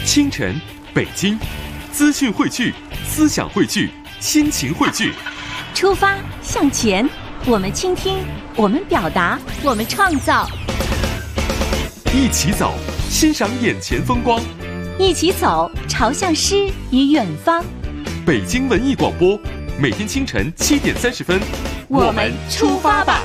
清晨，北京，资讯汇聚，思想汇聚，心情汇聚。 出发向前，我们倾听，我们表达，我们创造。 一起走，欣赏眼前风光。 一起走，朝向诗与远方。 北京文艺广播，每天清晨7点30分， 我们出发吧。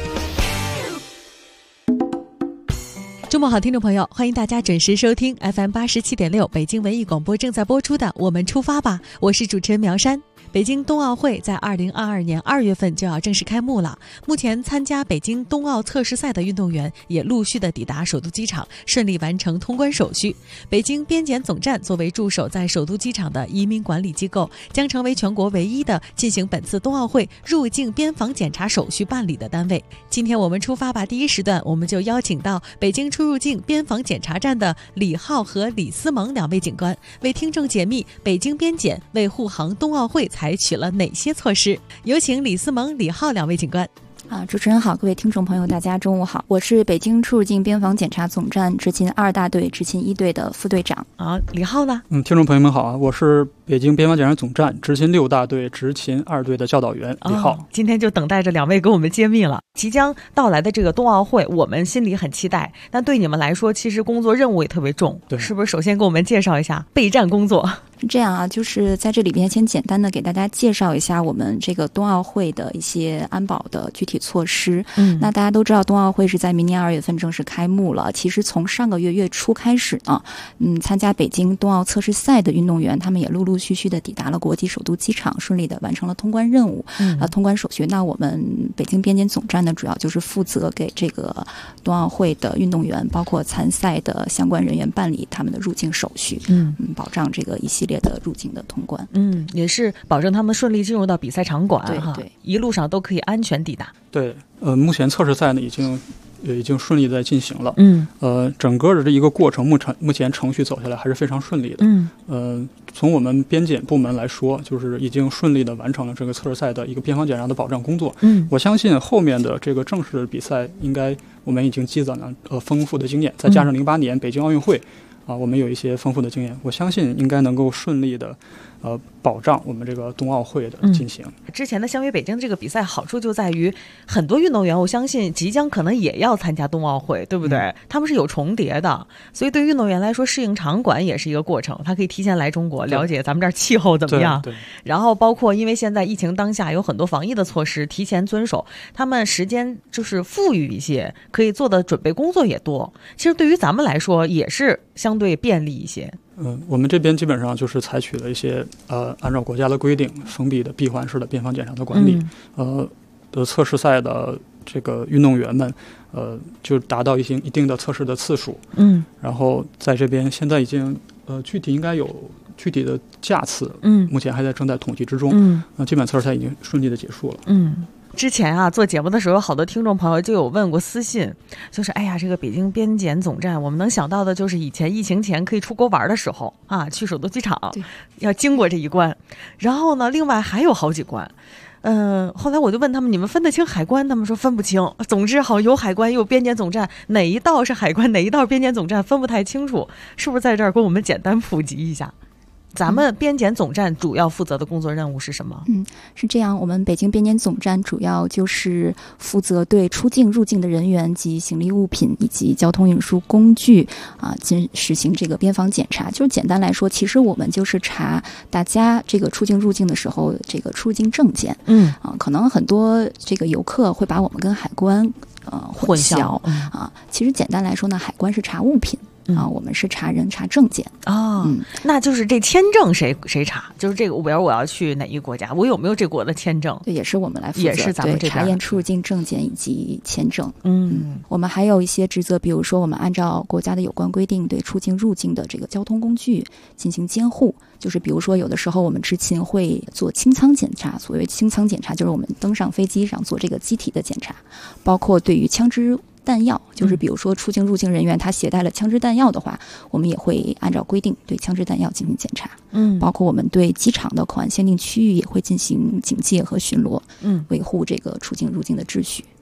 周末好，听众朋友，欢迎大家准时收听 FM87.6 北京文艺广播正在播出的《我们出发吧》，我是主持人苗山。北京冬奥会在2022年2月份就要正式开幕了。目前参加北京冬奥测试赛的运动员也陆续的抵达首都机场，顺利完成通关手续。北京边检总站作为驻守在首都机场的移民管理机构，将成为全国唯一的进行本次冬奥会入境边防检查手续办理的单位。今天我们出发吧第一时段，我们就邀请到北京出入境边防检查站的李浩和李思萌两位警官，为听众解密北京边检为护航冬奥会采取了哪些措施。有请李思萌、李浩两位警官。 主持人好，各位听众朋友大家中午好，我是北京出入境边防检查总站执勤2大队执勤1队的副队长。 李浩呢？ 听众朋友们好啊，我是北京边防检查总站执勤6大队执勤2队的教导员李浩。 今天就等待着两位给我们揭秘了。即将到来的这个冬奥会，我们心里很期待，但对你们来说，其实工作任务也特别重， 对， 是不是？首先给我们介绍一下备战工作。 是这样啊，就是在这里边先简单的给大家介绍一下我们这个冬奥会的一些安保的具体措施。那大家都知道冬奥会是在明年2月份正式开幕了。其实从上个月月初开始呢，参加北京冬奥测试赛的运动员，他们也陆陆续续的抵达了国际首都机场，顺利的完成了通关任务，通关手续。那我们北京边检总站呢，主要就是负责给这个冬奥会的运动员，包括参赛的相关人员办理他们的入境手续，保障这个一系列的入境的通关。 也是保证他们顺利进入到比赛场馆， 对， 一路上都可以安全抵达。 对，目前测试赛呢已经顺利的在进行了。整个的这一个过程目前程序走下来还是非常顺利的。从我们边检部门来说，就是已经顺利的完成了这个测试赛的一个边防检查的保障工作。我相信后面的这个正式比赛，应该我们已经积攒了丰富的经验，再加上08年北京奥运会我们有一些丰富的经验，我相信应该能够顺利的保障我们这个冬奥会的进行。 之前的相约北京这个比赛好处就在于，很多运动员我相信即将可能也要参加冬奥会，对不对？他们是有重叠的，所以对运动员来说适应场馆也是一个过程，他可以提前来中国了解咱们这儿气候怎么样。 对， 然后包括因为现在疫情当下有很多防疫的措施提前遵守，他们时间就是富裕一些，可以做的准备工作也多。其实对于咱们来说也是相对便利一些。 我们这边基本上就是采取了一些按照国家的规定封闭的闭环式的边防检查的管理。测试赛的这个运动员们就达到一定的测试的次数。然后在这边现在已经具体应该有具体的架次，目前还正在统计之中。基本测试赛已经顺利的结束了。 之前做节目的时候，有好多听众朋友就有问过私信，就是这个北京边检总站，我们能想到的就是以前疫情前可以出国玩的时候去首都机场要经过这一关，然后呢，另外还有好几关。后来我就问他们，你们分得清海关？他们说分不清。总之有海关又有边检总站，哪一道是海关，哪一道是边检总站，分不太清楚。是不是在这儿给我们简单普及一下？咱们边检总站主要负责的工作任务是什么？ 是这样，我们北京边检总站主要就是负责对出境入境的人员及行李物品以及交通运输工具实行这个边防检查。就是简单来说，其实我们就是查大家这个出境入境的时候这个出境证件。可能很多这个游客会把我们跟海关混淆其实简单来说呢，海关是查物品。我们是查人查证件。 那就是这签证谁查？就是这个，比如我要去哪一个国家，我有没有这国的签证？ 对，也是我们来负责， 也是咱们这边查验出入境证件以及签证。我们还有一些职责，比如说我们按照国家的有关规定，对出境入境的这个交通工具进行监护。就是比如说有的时候我们执勤会做清仓检查，所谓清仓检查就是我们登上飞机上做这个机体的检查，包括对于枪支弹药，就是比如说出境入境人员他携带了枪支弹药的话，我们也会按照规定对枪支弹药进行检查。包括我们对机场的口岸限定区域也会进行警戒和巡逻，维护这个出境入境的秩序。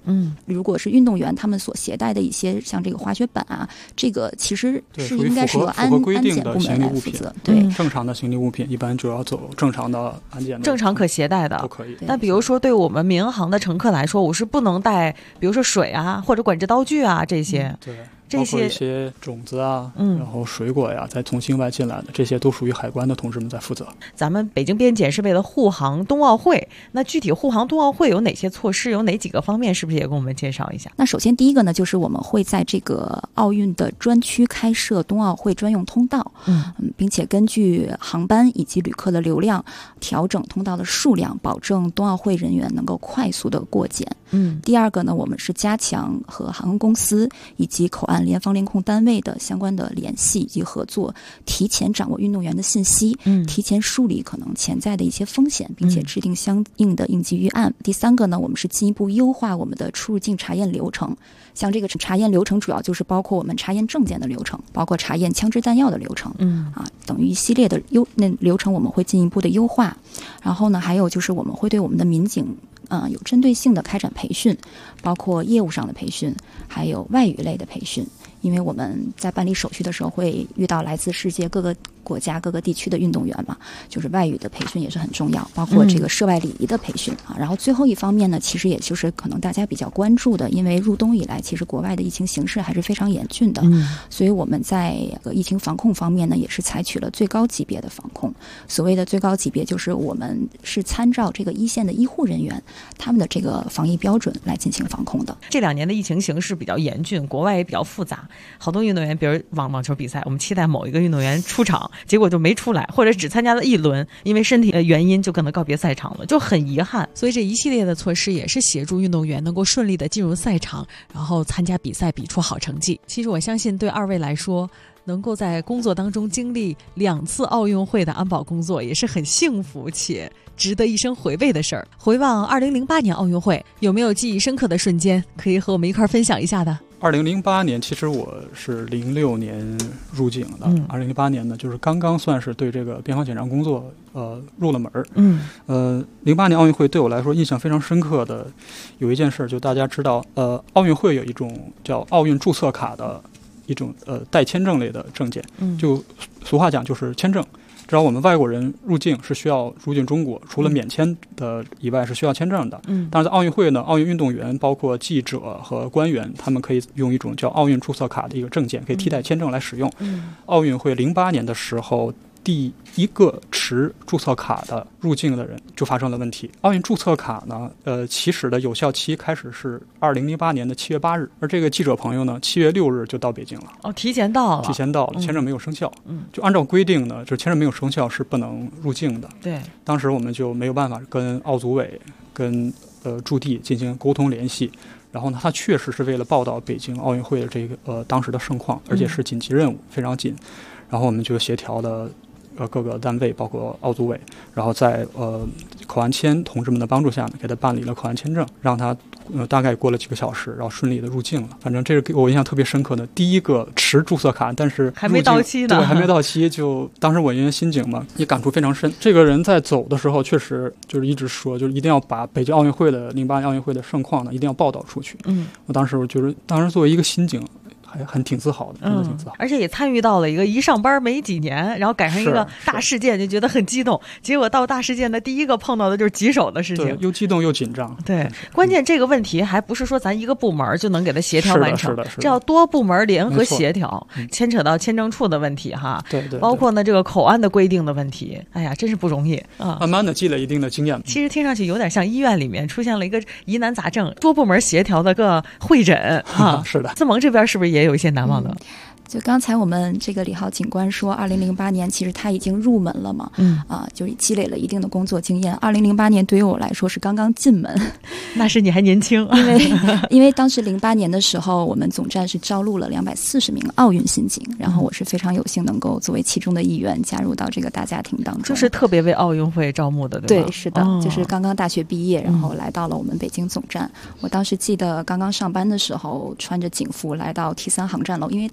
如果是运动员他们所携带的一些像这个滑雪板啊，这个其实是应该是由安检部门来负责。对， 正常的行李物品一般就要走正常的安检的， 正常可携带的都可以。 但比如说对我们民航的乘客来说，我是不能带比如说水啊或者管制刀具啊这些。 对，包括一些种子啊，然后水果呀，再从境外进来的，这些都属于海关的同志们在负责。 咱们北京边检是为了护航冬奥会，那具体护航冬奥会有哪些措施，有哪几个方面，是不是也跟我们介绍一下？ 那首先第一个呢，就是我们会在这个奥运的专区开设冬奥会专用通道，并且根据航班以及旅客的流量调整通道的数量，保证冬奥会人员能够快速的过检。第二个呢，我们是加强和航空公司以及口岸联防联控单位的相关的联系以及合作，提前掌握运动员的信息，提前梳理可能潜在的一些风险，并且制定相应的应急预案。第三个呢，我们是进一步优化我们的出入境查验流程，像这个查验流程主要就是包括我们查验证件的流程，包括查验枪支弹药的流程，等于一系列的流程我们会进一步的优化。然后呢，还有就是我们会对我们的民警有针对性的开展培训，包括业务上的培训，还有外语类的培训。因为我们在办理手续的时候会遇到来自世界各个国家各个地区的运动员嘛，就是外语的培训也是很重要，包括这个涉外礼仪的培训然后最后一方面呢，其实也就是可能大家比较关注的，因为入冬以来其实国外的疫情形势还是非常严峻的，所以我们在疫情防控方面呢也是采取了最高级别的防控。所谓的最高级别就是我们是参照这个一线的医护人员他们的这个防疫标准来进行防控的。 这2年的疫情形势比较严峻，国外也比较复杂，好多运动员比如网球比赛，我们期待某一个运动员出场，结果就没出来，或者只参加了1轮，因为身体的原因就可能告别赛场了，就很遗憾。所以这一系列的措施也是协助运动员能够顺利的进入赛场，然后参加比赛，比出好成绩。其实我相信对2位来说，能够在工作当中经历2次奥运会的安保工作，也是很幸福且值得一生回味的事儿。回望2008年奥运会，有没有记忆深刻的瞬间可以和我们一块分享一下的 ？2008年，其实我是06年入警的。2008年呢，就是刚刚算是对这个边防检查工作入了门。08年奥运会对我来说印象非常深刻的有一件事，就大家知道，奥运会有一种叫奥运注册卡的一种带签证类的证件，就俗话讲就是签证。只要我们外国人入境是需要入境中国，除了免签的以外是需要签证的。但是在奥运会呢，奥运运动员包括记者和官员，他们可以用一种叫奥运注册卡的一个证件，可以替代签证来使用。奥运会08年的时候，第一个持注册卡的入境的人就发生了问题。奥运注册卡呢，起始的有效期开始是2008年的7月8日，而这个记者朋友呢，7月6日就到北京了。 提前到了， 签证没有生效。就按照规定呢，就签证没有生效是不能入境的。 对， 当时我们就没有办法跟奥组委跟驻地进行沟通联系。然后呢，他确实是为了报道北京奥运会的这个当时的盛况，而且是紧急任务，非常紧。然后我们就协调了各个单位，包括奥组委，然后在口岸签同志们的帮助下呢，给他办理了口岸签证，让他大概过了几个小时，然后顺利的入境了。反正这是给我印象特别深刻的第一个持注册卡，但是还没到期呢。 对，还没到期，就当时我因为心境嘛，也感触非常深。这个人在走的时候，确实就是一直说，就是一定要把北京奥运会的08年奥运会的盛况呢，一定要报道出去。我当时觉得，当时作为一个心境，还挺自豪的，真的挺自豪。 而且也参与到了一上班没几年，然后赶上一个大事件，就觉得很激动。结果到大事件的第一个碰到的就是棘手的事情， 对，又激动又紧张。 对，关键这个问题还不是说咱一个部门就能给它协调完成， 是的， 这要多部门联合协调，牵扯到签证处的问题哈， 对， 包括呢这个口岸的规定的问题。哎呀，真是不容易啊！ 慢慢的积累一定的经验。 其实听上去有点像医院里面出现了一个疑难杂症，多部门协调的个会诊哈。 是的， 自盟这边是不是也有一些难忘的？ 就刚才我们这个李浩警官说，2008年其实他已经入门了嘛，就是积累了一定的工作经验。2008年对于我来说是刚刚进门， 那是你还年轻， 因为当时08年的时候，我们总站是招录了240名奥运新警，然后我是非常有幸能够作为其中的一员加入到这个大家庭当中， 就是特别为奥运会招募的，对吧？ 对，是的，就是刚刚大学毕业，然后来到了我们北京总站。我当时记得刚刚上班的时候，穿着警服来到 T3 航站楼，因为当时 T3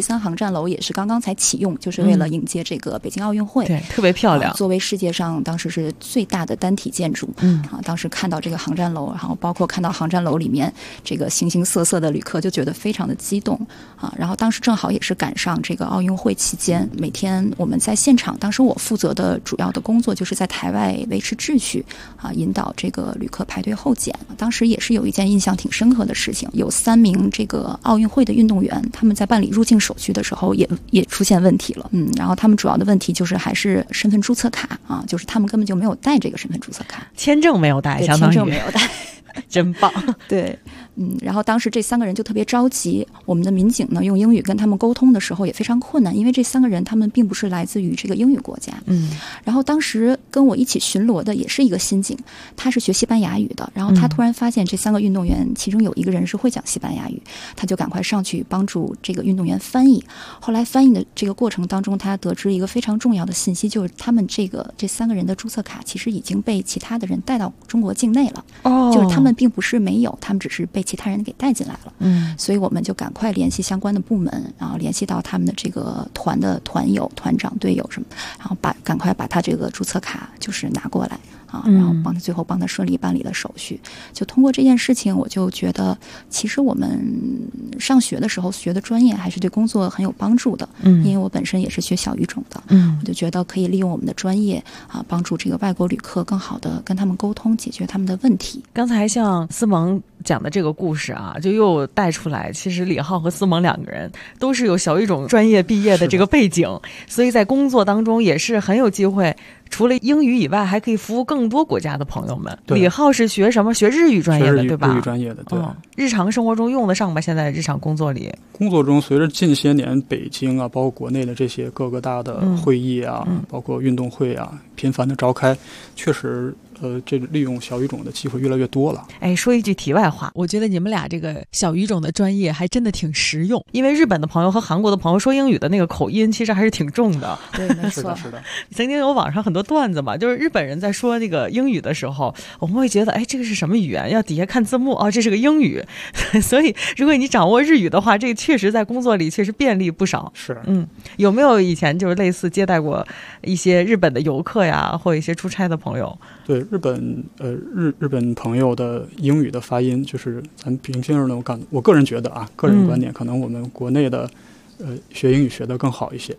3航站楼也是刚刚才启用，就是为了迎接这个北京奥运会， 对，特别漂亮， 作为世界上当时是最大的单体建筑，当时看到这个航站楼，然后包括看到航站楼里面这个形形色色的旅客，就觉得非常的激动然后当时正好也是赶上这个奥运会期间，每天我们在现场，当时我负责的主要的工作就是在台外维持秩序引导这个旅客排队候检。当时也是有一件印象挺深刻的事情，有3名这个奥运会的运动员，他们在办理入境手续的时候也出现问题了，然后他们主要的问题就是还是身份注册卡就是他们根本就没有带这个身份注册卡， 签证没有带，相当于签证没有带真棒。 对，然后当时这3个人就特别着急，我们的民警呢用英语跟他们沟通的时候也非常困难，因为这3个人他们并不是来自于这个英语国家。然后当时跟我一起巡逻的也是一个新警，他是学西班牙语的，然后他突然发现这3个运动员其中有一个人是会讲西班牙语，他就赶快上去帮助这个运动员翻译。后来翻译的这个过程当中，他得知一个非常重要的信息，就是他们这3个人的注册卡其实已经被其他的人带到中国境内了，就是他们并不是没有，他们只是被其他人给带进来了。所以我们就赶快联系相关的部门，然后联系到他们的这个团的团友、团长、队友什么，然后赶快把他这个注册卡就是拿过来然后最后帮他顺利办理了手续。就通过这件事情，我就觉得其实我们上学的时候学的专业还是对工作很有帮助的。因为我本身也是学小语种的，我就觉得可以利用我们的专业帮助这个外国旅客更好的跟他们沟通，解决他们的问题。 刚才像思萌讲的这个故事就又带出来，其实李浩和思萌2个人都是有小语种专业毕业的这个背景，所以在工作当中也是很有机会，除了英语以外还可以服务更多国家的朋友们。李浩是学什么？学日语专业的，对吧？ 日语专业的，对。 日常生活中用得上吧？现在日常工作里， 随着近些年北京包括国内的这些各个大的会议包括运动会频繁的召开，确实这利用小语种的机会越来越多了。 说一句题外话，我觉得你们俩这个小语种的专业还真的挺实用，因为日本的朋友和韩国的朋友说英语的那个口音其实还是挺重的。 对，没错， 是的。 曾经有网上很多段子嘛，就是日本人在说这个英语的时候，我们会觉得这个是什么语言，要底下看字幕这是个英语。所以如果你掌握日语的话，这个确实在工作里确实便利不少。 是， 有没有以前就是类似接待过一些日本的游客呀，或一些出差的朋友？ 对，日本朋友的英语的发音，就是咱平心而论，我个人觉得个人观点，可能我们国内的学英语学得更好一些。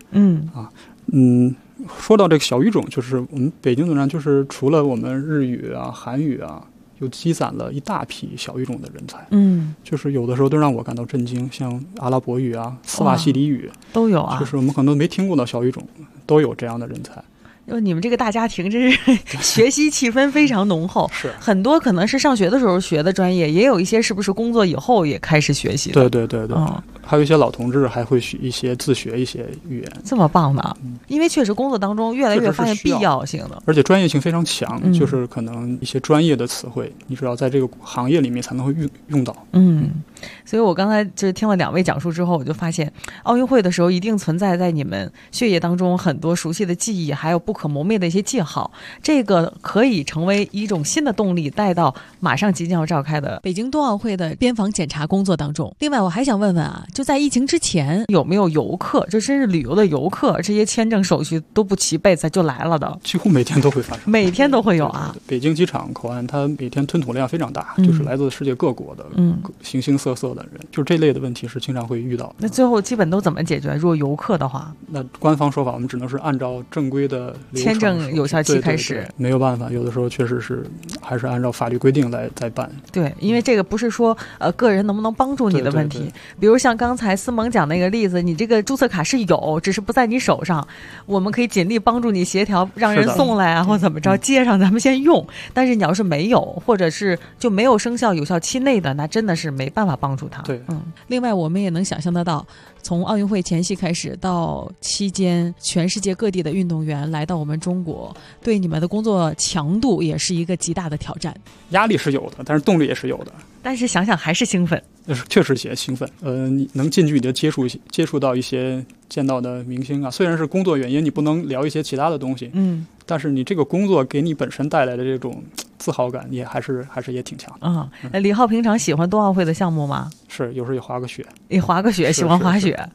说到这个小语种，就是我们北京总站就是除了我们日语韩语又积攒了一大批小语种的人才。就是有的时候都让我感到震惊，像阿拉伯语斯瓦西里语都有就是我们可能没听过的小语种都有这样的人才。 你们这个大家庭真是学习气氛非常浓厚， 是很多可能是上学的时候学的专业，也有一些是不是工作以后也开始学习的。 对，还有一些老同志还会自学一些语言。 这么棒呢？因为确实工作当中越来越发现必要性的， 而且专业性非常强，就是可能一些专业的词汇你只要在这个行业里面才能会用到。 所以我刚才就是听了2位讲述之后，我就发现奥运会的时候一定存在在你们血液当中很多熟悉的记忆，还有不可磨灭的一些记号，这个可以成为一种新的动力，带到马上即将要召开的北京冬奥会的边防检查工作当中。另外我还想问问就在疫情之前有没有游客，就真是旅游的游客，这些签证手续都不齐备就来了的？ 几乎每天都会发生， 每天都会有对， 北京机场口岸它每天吞吐量非常大，就是来自世界各国的形形色色的人，就是这类的问题是经常会遇到的。 那最后基本都怎么解决？如果游客的话， 那官方说法我们只能是按照正规的流程， 签证有效期开始。 对，没有办法，有的时候确实是还是按照法律规定来办。 对，因为这个不是说个人能不能帮助你的问题。比如像刚才思萌讲那个例子，你这个注册卡是有，只是不在你手上，我们可以尽力帮助你协调，让人送来或怎么着接上，咱们先用。但是你要是没有，或者是就没有生效有效期内的，那真的是没办法帮助他。 对， 另外我们也能想象得到，从奥运会前夕开始到期间，全世界各地的运动员来到我们中国，对你们的工作强度也是一个极大的挑战。 压力是有的，但是动力也是有的。 但是想想还是兴奋， 确实也兴奋。你能近距离的接触到一些见到的明星虽然是工作原因，你不能聊一些其他的东西，但是你这个工作给你本身带来的这种自豪感，也还是也挺强的。 李浩平常喜欢冬奥会的项目吗？ 是，有时候也滑个雪。 也滑个雪，喜欢滑雪。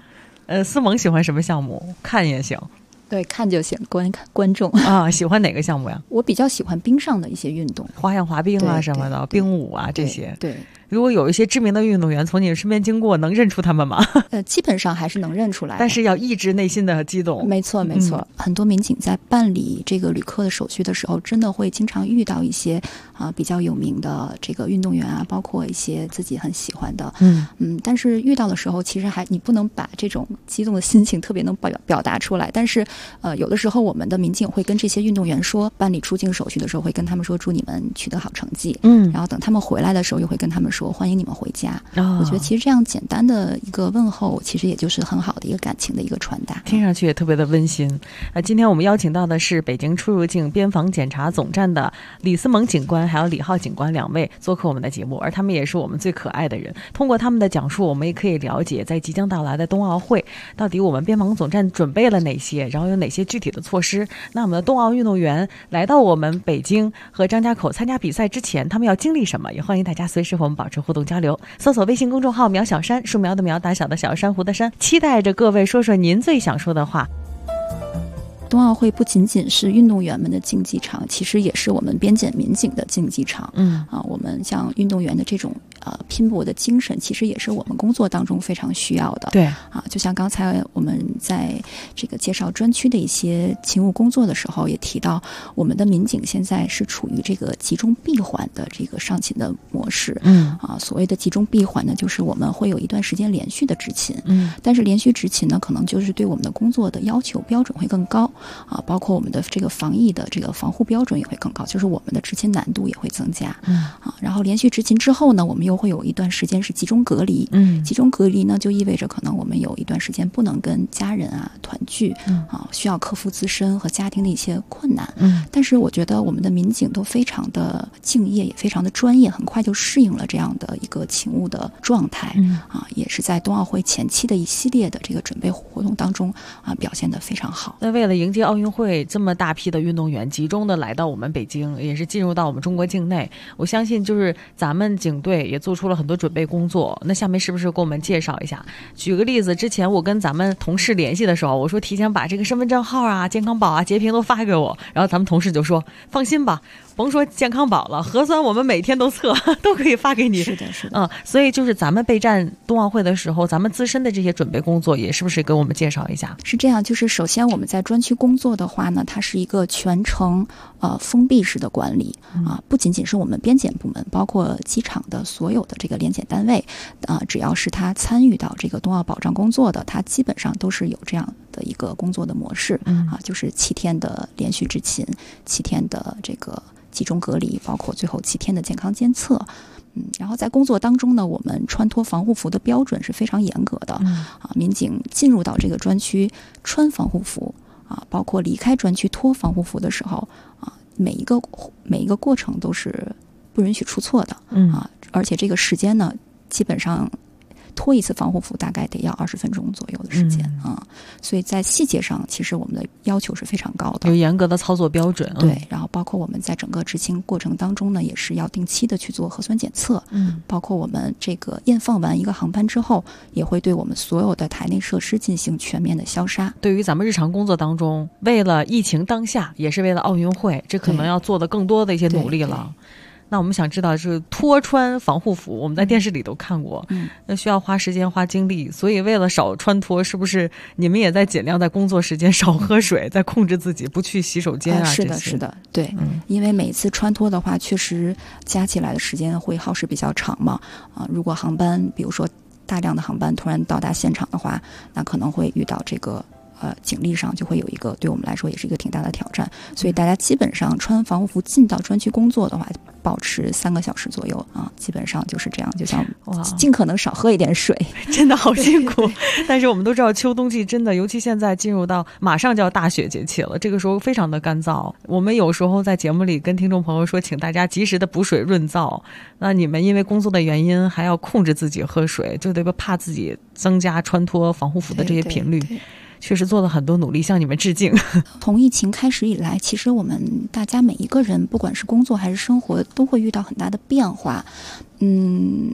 思萌喜欢什么项目？看也行。 对，看就行，观众啊，喜欢哪个项目呀？ 我比较喜欢冰上的一些运动， 花样滑冰啊什么的，冰舞啊这些。 对， 如果有一些知名的运动员从你身边经过，能认出他们吗？ 基本上还是能认出来， 但是要抑制内心的激动。 没错，没错。很多民警在办理这个旅客的手续的时候，真的会经常遇到一些比较有名的这个运动员啊，包括一些自己很喜欢的。但是遇到的时候，其实你不能把这种激动的心情特别能表达出来。但是有的时候我们的民警会跟这些运动员说，办理出境手续的时候会跟他们说祝你们取得好成绩。然后等他们回来的时候又会跟他们说欢迎你们回家。我觉得其实这样简单的一个问候，其实也就是很好的一个感情的一个传达， 听上去也特别的温馨。今天我们邀请到的是北京出入境边防检查总站的李思萌警官还有李浩警官2位做客我们的节目，而他们也是我们最可爱的人。通过他们的讲述，我们也可以了解在即将到来的冬奥会到底我们边防总站准备了哪些，然后有哪些具体的措施。那我们的冬奥运动员来到我们北京和张家口参加比赛之前，他们要经历什么？也欢迎大家随时和我们保持互动交流。搜索微信公众号苗小山，树苗的苗，大小的小，珊瑚的珊，期待着各位说说您最想说的话。 冬奥会不仅仅是运动员们的竞技场，其实也是我们边检民警的竞技场。我们像运动员的这种拼搏的精神，其实也是我们工作当中非常需要的。 对就像刚才我们在这个介绍专区的一些勤务工作的时候，也提到我们的民警现在是处于这个集中闭环的这个上勤的模式。所谓的集中闭环呢，就是我们会有一段时间连续的执勤。但是连续执勤呢，可能就是对我们的工作的要求标准会更高。包括我们的这个防疫的这个防护标准也会更高，就是我们的执勤难度也会增加。然后连续执勤之后呢，我们又会有一段时间是集中隔离。集中隔离呢，就意味着可能我们有一段时间不能跟家人团聚。需要克服自身和家庭的一些困难。但是我觉得我们的民警都非常的敬业，也非常的专业，很快就适应了这样的一个勤务的状态。也是在冬奥会前期的一系列的这个准备活动当中表现得非常好。 那为了迎接奥运会，这么大批的运动员集中的来到我们北京，也是进入到我们中国境内，我相信就是咱们警队也做出了很多准备工作。那下面是不是给我们介绍一下？举个例子，之前我跟咱们同事联系的时候，我说提前把这个身份证号啊、健康宝啊、截屏都发给我，然后咱们同事就说放心吧，甭说健康宝了，核酸我们每天都测，都可以发给你。 是的。 所以就是咱们备战冬奥会的时候，咱们自身的这些准备工作也是不是给我们介绍一下？ 是这样，就是首先我们在专区工作的话呢，它是一个全程封闭式的管理不仅仅是我们边检部门，包括机场的所有的这个联检单位只要是他参与到这个冬奥保障工作的，他基本上都是有这样的一个工作的模式。就是7天的连续执勤，7天的这个集中隔离，包括最后7天的健康监测。然后在工作当中呢，我们穿脱防护服的标准是非常严格的。民警进入到这个专区穿防护服包括离开专区脱防护服的时候每一个过程都是不允许出错的。而且这个时间呢，基本上脱一次防护服大概得要20分钟左右的时间所以在细节上其实我们的要求是非常高的， 有严格的操作标准。 对，然后包括我们在整个执勤过程当中呢，也是要定期的去做核酸检测。包括我们这个验放完一个航班之后，也会对我们所有的台内设施进行全面的消杀。 对于咱们日常工作当中，为了疫情当下，也是为了奥运会，这可能要做的更多的一些努力了。那我们想知道，就是脱穿防护服，我们在电视里都看过，那需要花时间花精力，所以为了少穿脱，是不是你们也在尽量在工作时间少喝水，在控制自己不去洗手间是的，对，因为每次穿脱的话，确实加起来的时间会耗时比较长嘛。如果航班，比如说大量的航班突然到达现场的话，那可能会遇到这个警力上就会有一个对我们来说也是一个挺大的挑战。所以大家基本上穿防护服进到专区工作的话，保持3个小时左右基本上就是这样，就像尽可能少喝一点水。 真的好辛苦。但是我们都知道秋冬季真的，尤其现在进入到马上就要大雪节气了，这个时候非常的干燥。我们有时候在节目里跟听众朋友说，请大家及时的补水润燥。那你们因为工作的原因还要控制自己喝水，就得怕自己增加穿脱防护服的这些频率。对，确实做了很多努力，向你们致敬。 从疫情开始以来，其实我们大家每一个人，不管是工作还是生活，都会遇到很大的变化。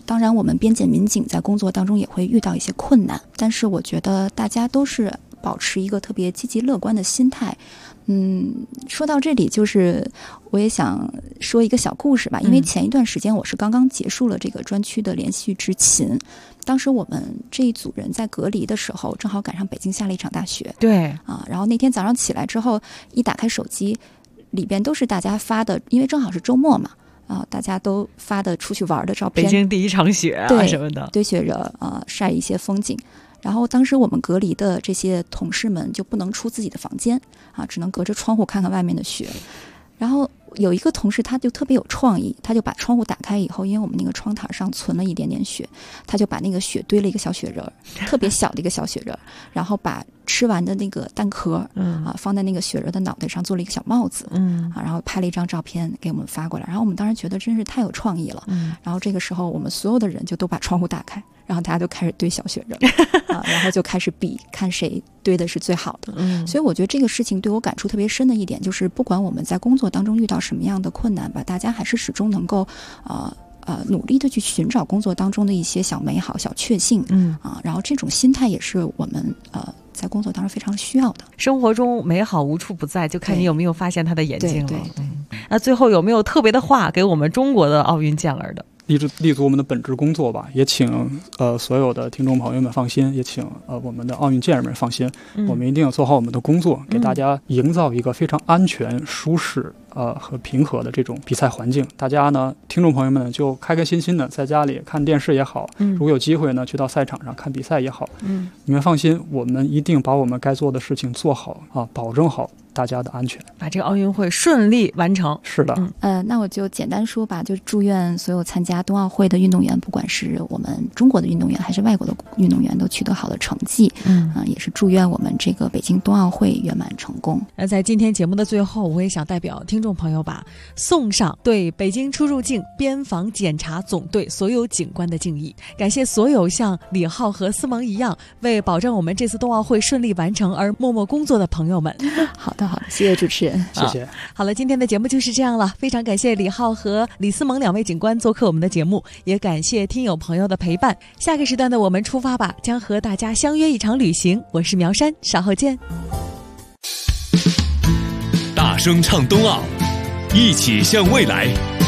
当然我们边检民警在工作当中也会遇到一些困难，但是我觉得大家都是保持一个特别积极乐观的心态。说到这里，就是我也想说一个小故事吧，因为前一段时间我是刚刚结束了这个专区的连续执勤，当时我们这一组人在隔离的时候，正好赶上北京下了一场大雪， 对啊，然后那天早上起来之后，一打开手机，里边都是大家发的，因为正好是周末嘛，啊，大家都发的出去玩的照片， 北京第一场雪啊什么的， 堆雪人晒一些风景。然后当时我们隔离的这些同事们就不能出自己的房间啊，只能隔着窗户看看外面的雪。然后有一个同事他就特别有创意，他就把窗户打开以后，因为我们那个窗台上存了一点点雪，他就把那个雪堆了一个小雪人，特别小的一个小雪人，然后把吃完的那个蛋壳放在那个雪人的脑袋上做了一个小帽子，然后拍了一张照片给我们发过来。然后我们当时觉得真是太有创意了，然后这个时候我们所有的人就都把窗户打开，然后大家就开始堆小雪人然后就开始比看谁堆的是最好的。所以我觉得这个事情对我感触特别深的一点就是，不管我们在工作当中遇到什么样的困难吧，大家还是始终能够努力的去寻找工作当中的一些小美好、小确幸，然后这种心态也是我们在工作当中非常需要的。 生活中美好无处不在，就看你有没有发现它的眼睛了。 对。 那最后有没有特别的话给我们中国的奥运健儿的？ 立足我们的本职工作吧，也请所有的听众朋友们放心，也请我们的奥运健儿们放心，我们一定要做好我们的工作，给大家营造一个非常安全、舒适和平和的这种比赛环境。大家呢，听众朋友们就开开心心的在家里看电视也好，如果有机会呢，去到赛场上看比赛也好，你们放心，我们一定把我们该做的事情做好保证好大家的安全， 把这个奥运会顺利完成。 是的， 那我就简单说吧，就祝愿所有参加冬奥会的运动员，不管是我们中国的运动员还是外国的运动员，都取得好的成绩。也是祝愿我们这个北京冬奥会圆满成功。 那在今天节目的最后，我也想代表听众朋友吧，送上对北京出入境边防检查总队所有警官的敬意，感谢所有像李浩和思萌一样为保证我们这次冬奥会顺利完成而默默工作的朋友们。 好的，谢谢主持人， 谢谢。 好了，今天的节目就是这样了，非常感谢李浩和李思萌2位警官做客我们的节目，也感谢听友朋友的陪伴。下个时段的我们出发吧，将和大家相约一场旅行。我是苗山，稍后见。 大声唱冬奥，一起向未来。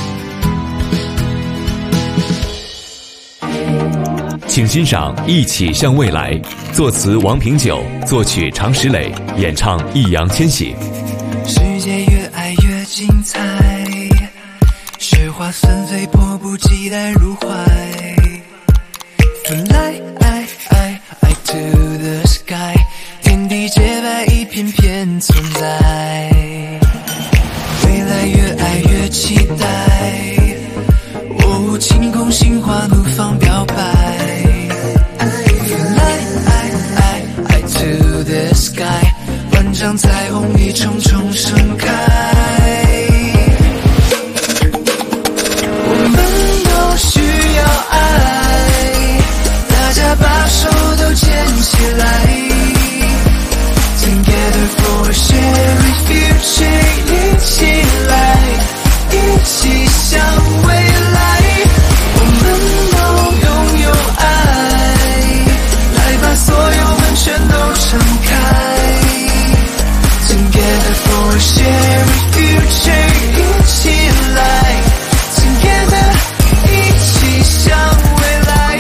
请欣赏《一起向未来》，作词王平久，作曲常石磊，演唱易烊千玺。 世界越爱越精彩，雪花纷飞，迫不及待入怀。Fly to the sky， 天地洁白，一片片存在。未来越爱越期待，晴空心花怒放表白。Fly to the sky， 万丈彩虹一重重盛开。我们都需要爱，大家把手都牵起来。Together for a shared future， 一起来，一起向未来。我们都拥有爱，来把所有门全都敞开。Together for a shared future， 一起来 Together， 一起向未来。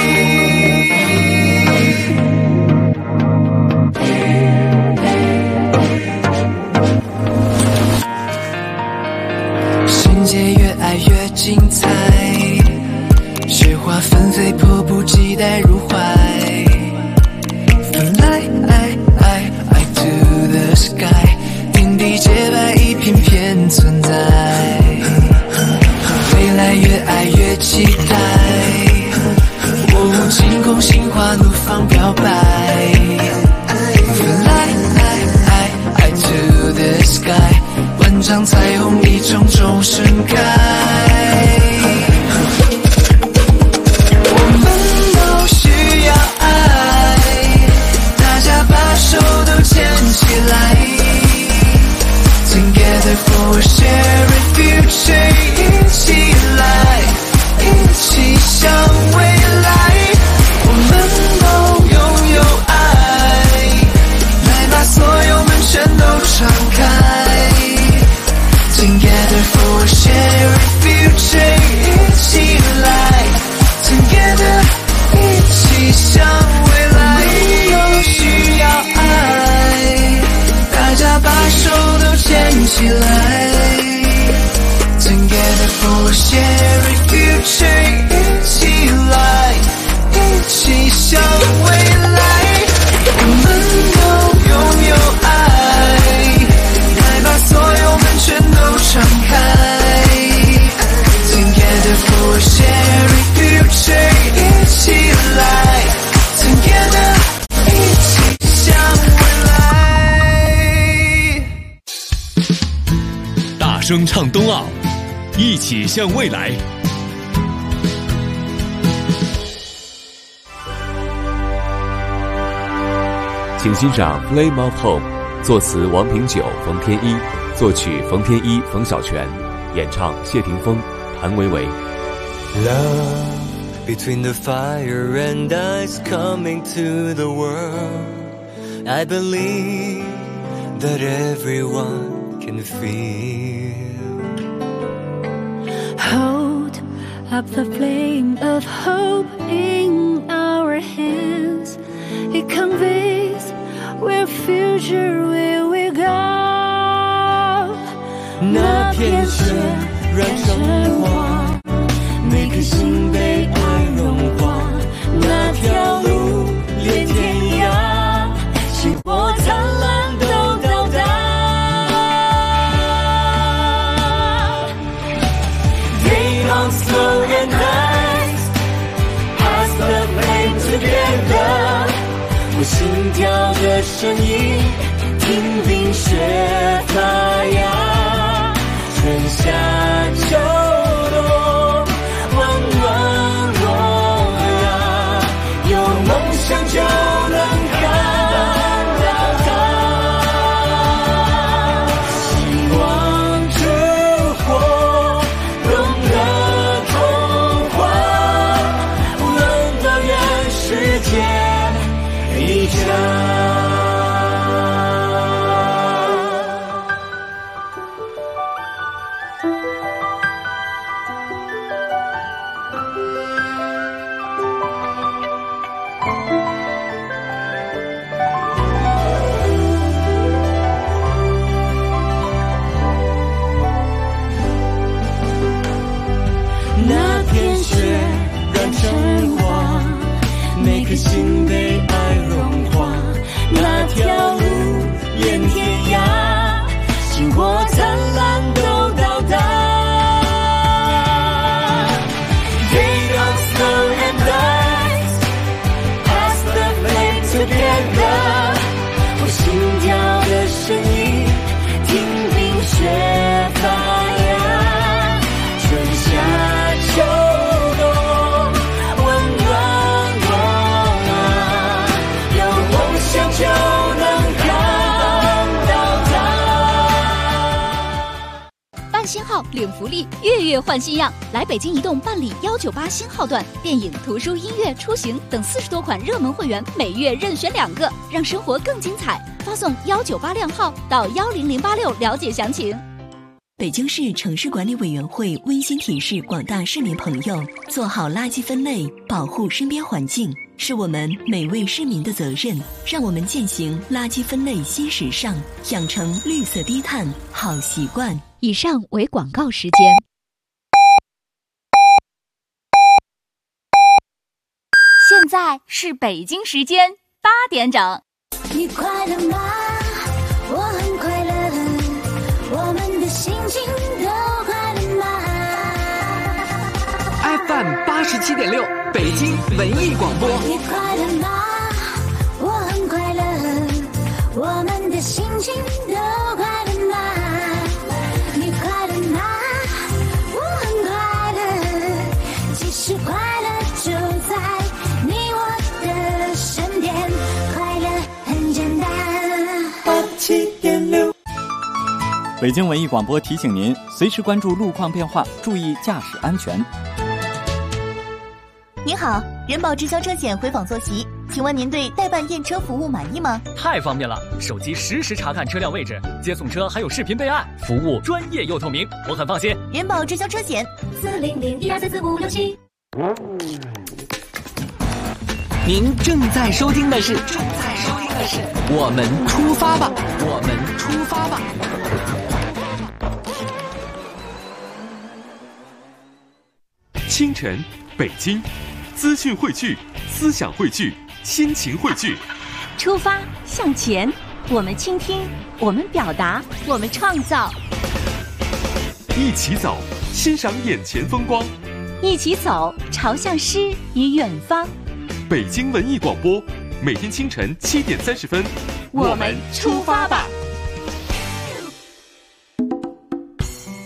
世界越爱越精彩，雪花纷飞，迫不及待入怀。Fly to the sky， 天地洁白，一片片存在。未来越爱越期待，晴空心花怒放表白。Fly to the sky， 万丈彩虹一重重盛开。我们都需要爱，大家把手都牵起来。Together for a shared future， 一起来，一起向未来。 声唱冬奥，一起向未来。请欣赏《Flame of Hope》，作词王平久、冯天一，作曲冯天一、冯小泉，演唱谢霆锋、谭维维。 Love between the fire and ice coming to the world. I believe that everyone can feel. Hold up the flame of hope in our hands. It conveys where future will we go. 那片雪染成花，每颗心被爱融化。那条路连天涯，星火灿烂都到达。They don't slow and ice, pass the flame together. 我心跳的声音，听冰雪发芽，春夏秋冬，温暖我呀，有梦想就能看到它。希望之火，懂得童话，能抱怨世界一家。那片雪染成花，每颗心被爱融化。那条路连天涯，星火灿烂都到达。They don't slow and ice, pass the flame together. 我心跳的声音，听冰雪发芽，春夏秋冬，温暖我啊，有梦想就能看到它。 办新号领福利，月月换新样。来北京移动办理198新号段，电影、图书、音乐、出行等40多款热门会员，每月任选2个，让生活更精彩。发送198靓号到10086了解详情。 北京市城市管理委员会温馨提示广大市民朋友，做好垃圾分类，保护身边环境，是我们每位市民的责任。让我们践行垃圾分类新时尚，养成绿色低碳好习惯。 以上为广告时间。现在是北京时间8点整。 你快乐吗？我很快乐，我们的心情都快乐吗？ FM 87.6北京文艺广播。 你快乐吗？我很快乐，我们的心情都快乐吗？你快乐吗？我很快乐，其实快乐就在你我的身边，快乐很简单。 87.6 北京文艺广播提醒您，随时关注路况变化，注意驾驶安全。 您好，人保直销车险回访坐席，请问您对代办验车服务满意吗？ 太方便了，手机实时查看车辆位置，接送车还有视频备案，服务专业又透明，我很放心。 人保直销车险40012344567。 您正在收听的是我们出发吧，我们出发吧。 清晨，北京，资讯汇聚，思想汇聚，心情汇聚。 出发向前，我们倾听，我们表达，我们创造。 一起走，欣赏眼前风光。 一起走，朝向诗与远方。 北京文艺广播，每天清晨7点30分， 我们出发吧。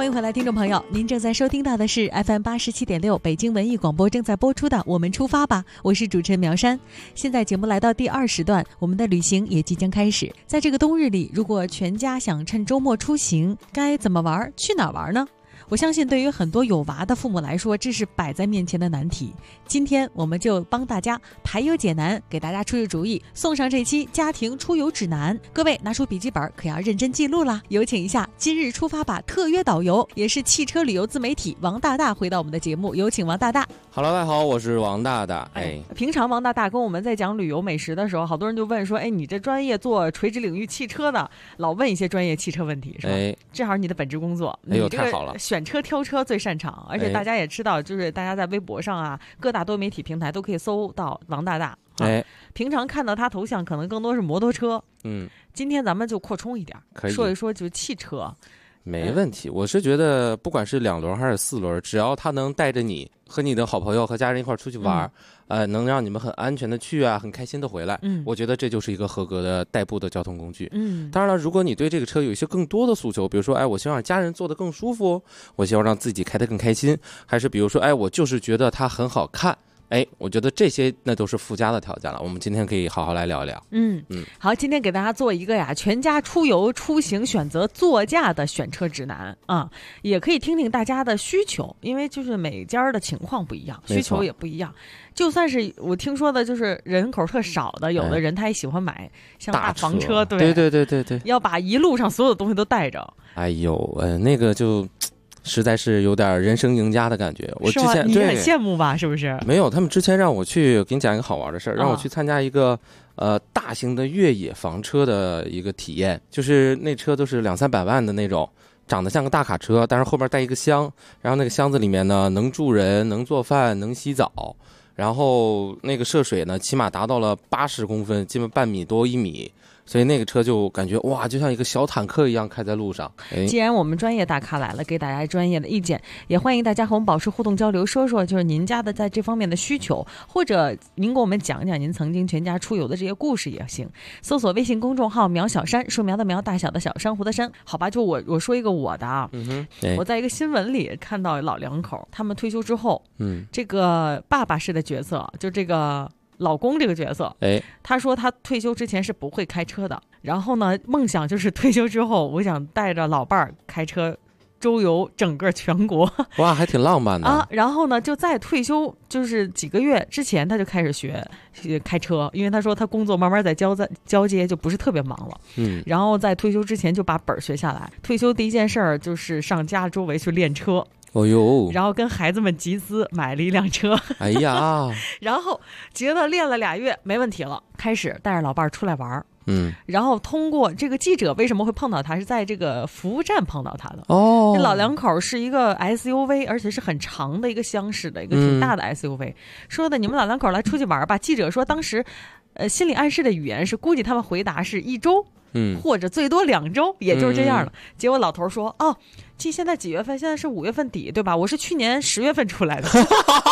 欢迎回来，听众朋友，您正在收听到的是 FM87.6 北京文艺广播正在播出的《我们出发吧》，我是主持人苗山。现在节目来到第2时段，我们的旅行也即将开始。在这个冬日里，如果全家想趁周末出行，该怎么玩？去哪儿玩呢？我相信对于很多有娃的父母来说，这是摆在面前的难题。今天我们就帮大家排忧解难，给大家出出主意，送上这期家庭出游指南。各位拿出笔记本，可要认真记录啦。有请一下今日出发吧特约导游，也是汽车旅游自媒体王大大回到我们的节目。有请王大大。 Hello， 大家好，我是王大大。 平常王大大跟我们在讲旅游美食的时候，好多人就问说，你这专业做垂直领域汽车的，老问一些专业汽车问题，是吧？正好你的本职工作，你这个选车挑车最擅长，而且大家也知道，就是大家在微博上啊，各大多媒体平台都可以搜到王大大。平常看到他头像可能更多是摩托车。今天咱们就扩充一点，说一说就是汽车。 没问题，我是觉得不管是2轮还是4轮，只要他能带着你和你的好朋友和家人一块出去玩，能让你们很安全的去啊，很开心的回来，我觉得这就是一个合格的代步的交通工具。当然了，如果你对这个车有一些更多的诉求，比如说，我希望让家人坐得更舒服，我希望让自己开得更开心，还是比如说，我就是觉得它很好看。我觉得这些那都是附加的条件了。我们今天可以好好来聊一聊。 好，今天给大家做一个全家出游出行选择座驾的选车指南啊，也可以听听大家的需求，因为就是每家的情况不一样，需求也不一样。就算是我听说的，就是人口特少的，有的人他也喜欢买像大房车，对，要把一路上所有的东西都带着。 那个就。实在是有点人生赢家的感觉。我之前你很羡慕吧？是不是？ 没有，他们之前让我去，给你讲一个好玩的事儿，让我去参加一个大型的越野房车的一个体验，就是那车都是200-300万的那种，长得像个大卡车，但是后边带一个箱，然后那个箱子里面呢能住人、能做饭、能洗澡，然后那个涉水呢起码达到了80公分，基本半米多1米。所以那个车就感觉哇，就像一个小坦克一样开在路上。 既然我们专业大咖来了，给大家专业的意见，也欢迎大家和我们保持互动交流，说说就是您家的在这方面的需求，或者您给我们讲讲您曾经全家出游的这些故事也行。搜索微信公众号苗小山，树苗的苗，大小的小，珊瑚的珊。好吧，就我说一个我的啊，我在一个新闻里看到老两口，他们退休之后，这个爸爸式的角色，就这个老公这个角色，他说他退休之前是不会开车的，然后呢，梦想就是退休之后，我想带着老伴儿开车周游整个全国。 哇，还挺浪漫的啊！然后呢，就在退休就是几个月之前，他就开始学开车，因为他说他工作慢慢在交接，就不是特别忙了。然后在退休之前就把本学下来。退休第一件事儿就是上家周围去练车。然后跟孩子们集资买了一辆车。然后觉得练了2月没问题了，开始带着老伴儿出来玩。然后通过这个记者为什么会碰到他，是在这个服务站碰到他的。这老两口是一个 SUV， 而且是很长的一个厢式的一个挺大的 SUV。说的你们老两口来出去玩吧。记者说当时心理暗示的语言是估计他们回答是1周。或者最多2周，也就是这样了。结果老头说：“现在几月份？现在是5月份底，对吧？我是去年10月份出来的。”记者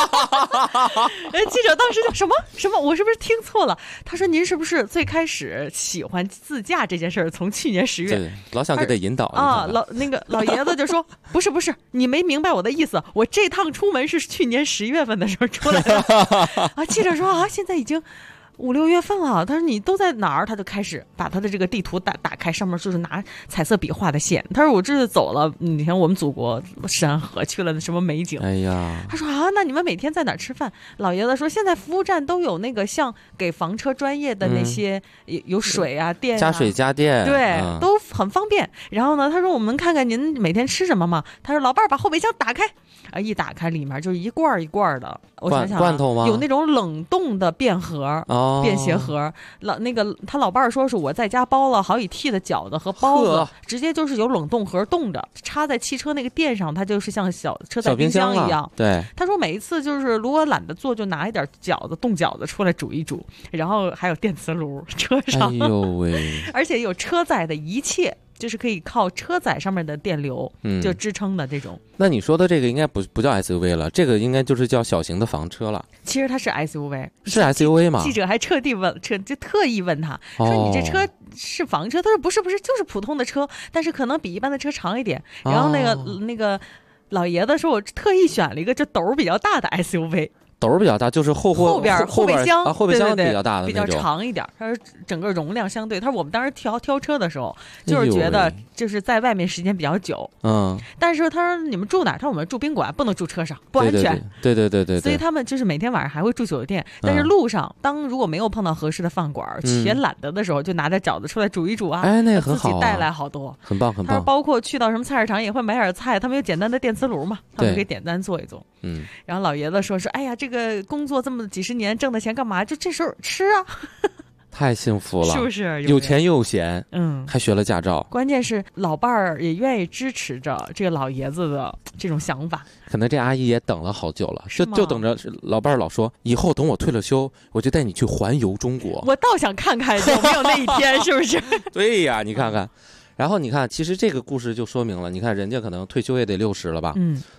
当时就什么？我是不是听错了？他说：“您是不是最开始喜欢自驾这件事儿，从去年10月？” 对，老想给他引导啊。老爷子就说：“不是，你没明白我的意思。我这趟出门是去年10月份的时候出来的。”记者说：“现在已经5、6月份了。”他说你都在哪儿？他就开始把他的这个地图打开，上面就是拿彩色笔画的线。他说我这是走了，你看我们祖国山河，去了什么美景。他说那你们每天在哪儿吃饭？老爷子说现在服务站都有那个像给房车专业的那些，有水啊电啊， 加水加电， 对，都很方便。然后呢，他说我们看看您每天吃什么嘛。他说老伴儿把后备箱打开，一打开里面就是一罐一罐的，我想想罐头吗？ 有那种冷冻的便盒。便携盒，他老伴儿说是我在家包了好几屉的饺子和包子，直接就是有冷冻盒冻着，插在汽车那个垫上，它就是像小车载冰箱一样。 对， 他说每一次就是如果懒得做，就拿一点冻饺子出来煮一煮，然后还有电磁炉车上， 哎呦喂， 而且有车载的一切。 就是可以靠车载上面的电流就支撑的这种。 那你说的这个应该不叫 SUV 了，这个应该就是叫小型的房车了。 其实它是 SUV， 是 SUV 吗？ 记者还特意问他说：“你这车是房车？”他说：“不是，就是普通的车，但是可能比一般的车长一点。”然后那个老爷子说：“我特意选了一个就斗比较大的 SUV。” 斗比较大，就是后边后备箱后备箱比较大的那种， 比较长一点。他说整个容量相对，他说我们当时挑车的时候，就是觉得就是在外面时间比较久，但是他说你们住哪儿？他说我们住宾馆，不能住车上，不安全。 对。 所以他们就是每天晚上还会住酒店，但是路上如果没有碰到合适的饭馆，嫌懒得的时候，就拿点饺子出来煮一煮啊， 那个很好， 自己带来好多， 很棒。 他说包括去到什么菜市场也会买点菜，他们有简单的电磁炉嘛，他们可以简单做一做。然后老爷子说哎呀，这个工作这么几十年挣的钱干嘛？就这时候吃啊， 太幸福了， 是不是？ 有钱又有闲，还学了驾照。 关键是老伴儿也愿意支持着这个老爷子的这种想法。 可能这阿姨也等了好久了，就等着老伴儿老说，以后等我退了休，我就带你去环游中国。 我倒想看看有没有那一天，是不是？ 对呀，你看看。然后你看，其实这个故事就说明了，你看人家可能退休也得60了吧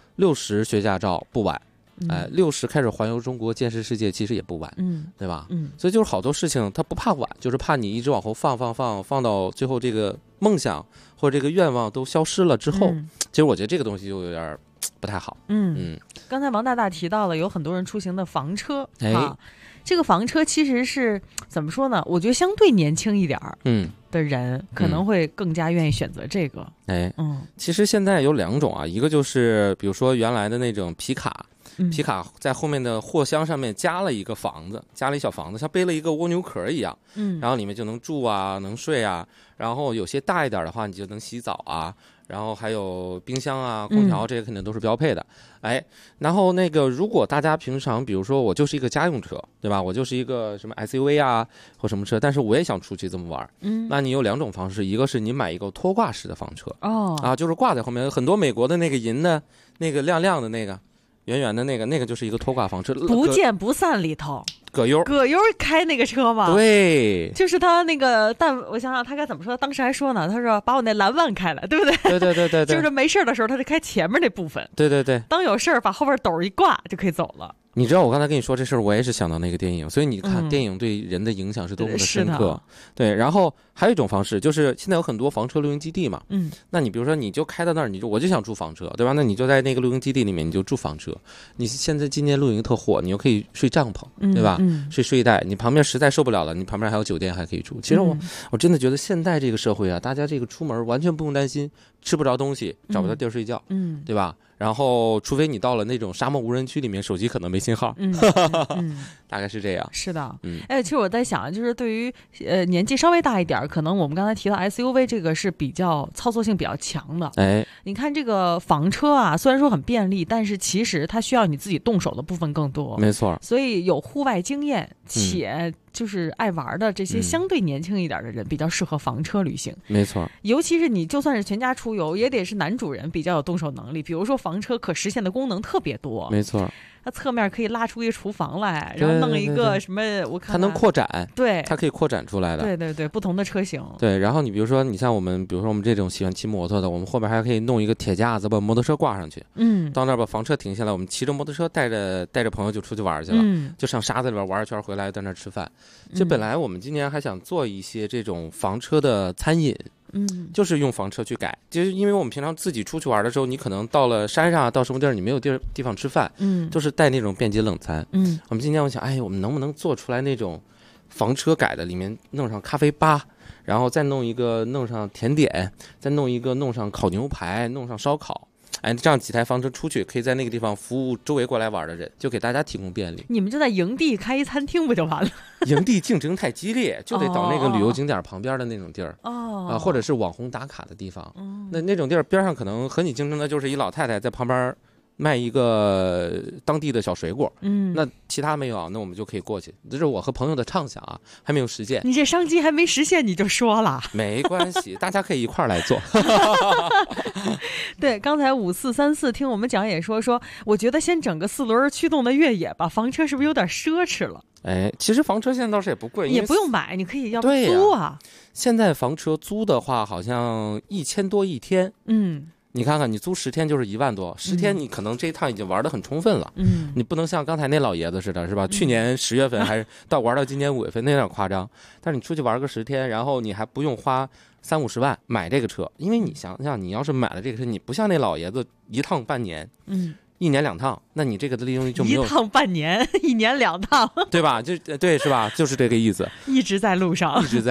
？60学驾照不晚。60开始环游中国见识世界其实也不晚，对吧？所以就是好多事情它不怕晚，就是怕你一直往后放到最后这个梦想或者这个愿望都消失了之后，其实我觉得这个东西就有点不太好。 刚才王大提到了有很多人出行的房车这个房车其实是怎么说呢？我觉得相对年轻一点的人可能会更加愿意选择这个。 其实现在有2种啊，一个就是比如说原来的那种皮卡在后面的货箱上面加了一小房子，像背了一个蜗牛壳一样，然后里面就能住啊，能睡啊，然后有些大一点的话，你就能洗澡啊，然后还有冰箱啊、空调，这些肯定都是标配的。然后那个如果大家平常比如说我就是一个家用车，对吧？我就是一个什么 SUV 啊或什么车，但是我也想出去这么玩，那你有2种方式，一个是你买一个拖挂式的房车，就是挂在后面，很多美国的那个银的那个亮亮的那个圆圆的那个就是一个拖挂房车， 不见不散里头。葛优开那个车吗？ 对， 就是他那个，但我想想他该怎么说，当时还说呢，他说把我那蓝万开了，对不对？ 对， 就是没事的时候他就开前面那部分， 对， 当有事把后边斗一挂就可以走了。 你知道我刚才跟你说这事儿，我也是想到那个电影，所以你看电影对人的影响是多么的深刻。对，然后还有一种方式，就是现在有很多房车露营基地嘛，那你比如说你就开到那儿，我就想住房车，对吧？那你就在那个露营基地里面，你就住房车。你现在今年露营特火，你又可以睡帐篷，对吧？睡睡袋，你旁边实在受不了了，你旁边还有酒店还可以住。其实我真的觉得现在这个社会啊，大家这个出门完全不用担心吃不着东西，找不到地儿睡觉，对吧？然后除非你到了那种沙漠无人区里面，手机可能没信号，大概是这样。 是的，其实我在想，就是对于年纪稍微大一点，可能我们刚才提到 SUV 这个是比较操作性比较强的。你看这个房车啊，虽然说很便利，但是其实它需要你自己动手的部分更多。 没错， 所以有户外经验且就是爱玩的这些相对年轻一点的人，比较适合房车旅行。 没错， 尤其是你就算是全家出游，也得是男主人比较有动手能力。比如说房车可实现的功能特别多。 没错， 它侧面可以拉出一个厨房来，然后弄一个什么，我看它能扩展， 对， 它可以扩展出来的。 对，不同的车型。 对，然后你比如说，你像我们，比如说我们这种喜欢骑摩托的，我们后边还可以弄一个铁架子，把摩托车挂上去。到那儿把房车停下来，我们骑着摩托车带着朋友就出去玩去了，就上沙子里边玩一圈，回来在那儿吃饭。就本来我们今年还想做一些这种房车的餐饮。就是用房车去改，就是因为我们平常自己出去玩的时候，你可能到了山上，到什么地儿你没有地方吃饭，就是带那种便捷冷餐。我们今天我想，我们能不能做出来那种房车改的，里面弄上咖啡吧，然后再弄上甜点，再弄上烤牛排，弄上烧烤。这样几台房车出去，可以在那个地方服务周围过来玩的人，就给大家提供便利。 你们就在营地开一餐厅不就完了？ 营地竞争太激烈，就得找那个旅游景点旁边的那种地儿，或者是网红打卡的地方。那种地儿边上可能和你竞争的就是一老太太在旁边卖一个当地的小水果，那其他没有，那我们就可以过去。这是我和朋友的畅想啊，还没有实现。 你这商机还没实现你就说了， 没关系，大家可以一块儿来做。 对，刚才5434听我们讲也说，我觉得先整个4轮驱动的越野吧，房车是不是有点奢侈了？ 哎，其实房车现在倒是也不贵， 也不用买，你可以要租啊。 现在房车租的话，好像1000多一天。你看看，你租10天就是1万多，10天你可能这一趟已经玩得很充分了。你不能像刚才那老爷子似的，是吧？去年10月份还是玩到今年5月份，那有点夸张。但是你出去玩个10天，然后你还不用花30-50万买这个车，因为你想想，你要是买了这个车，你不像那老爷子一趟半年。1年2趟，那你这个的利用率就没有一趟半年，1年2趟， 对吧？就对是吧？就是这个意思， 一直在路上， 一直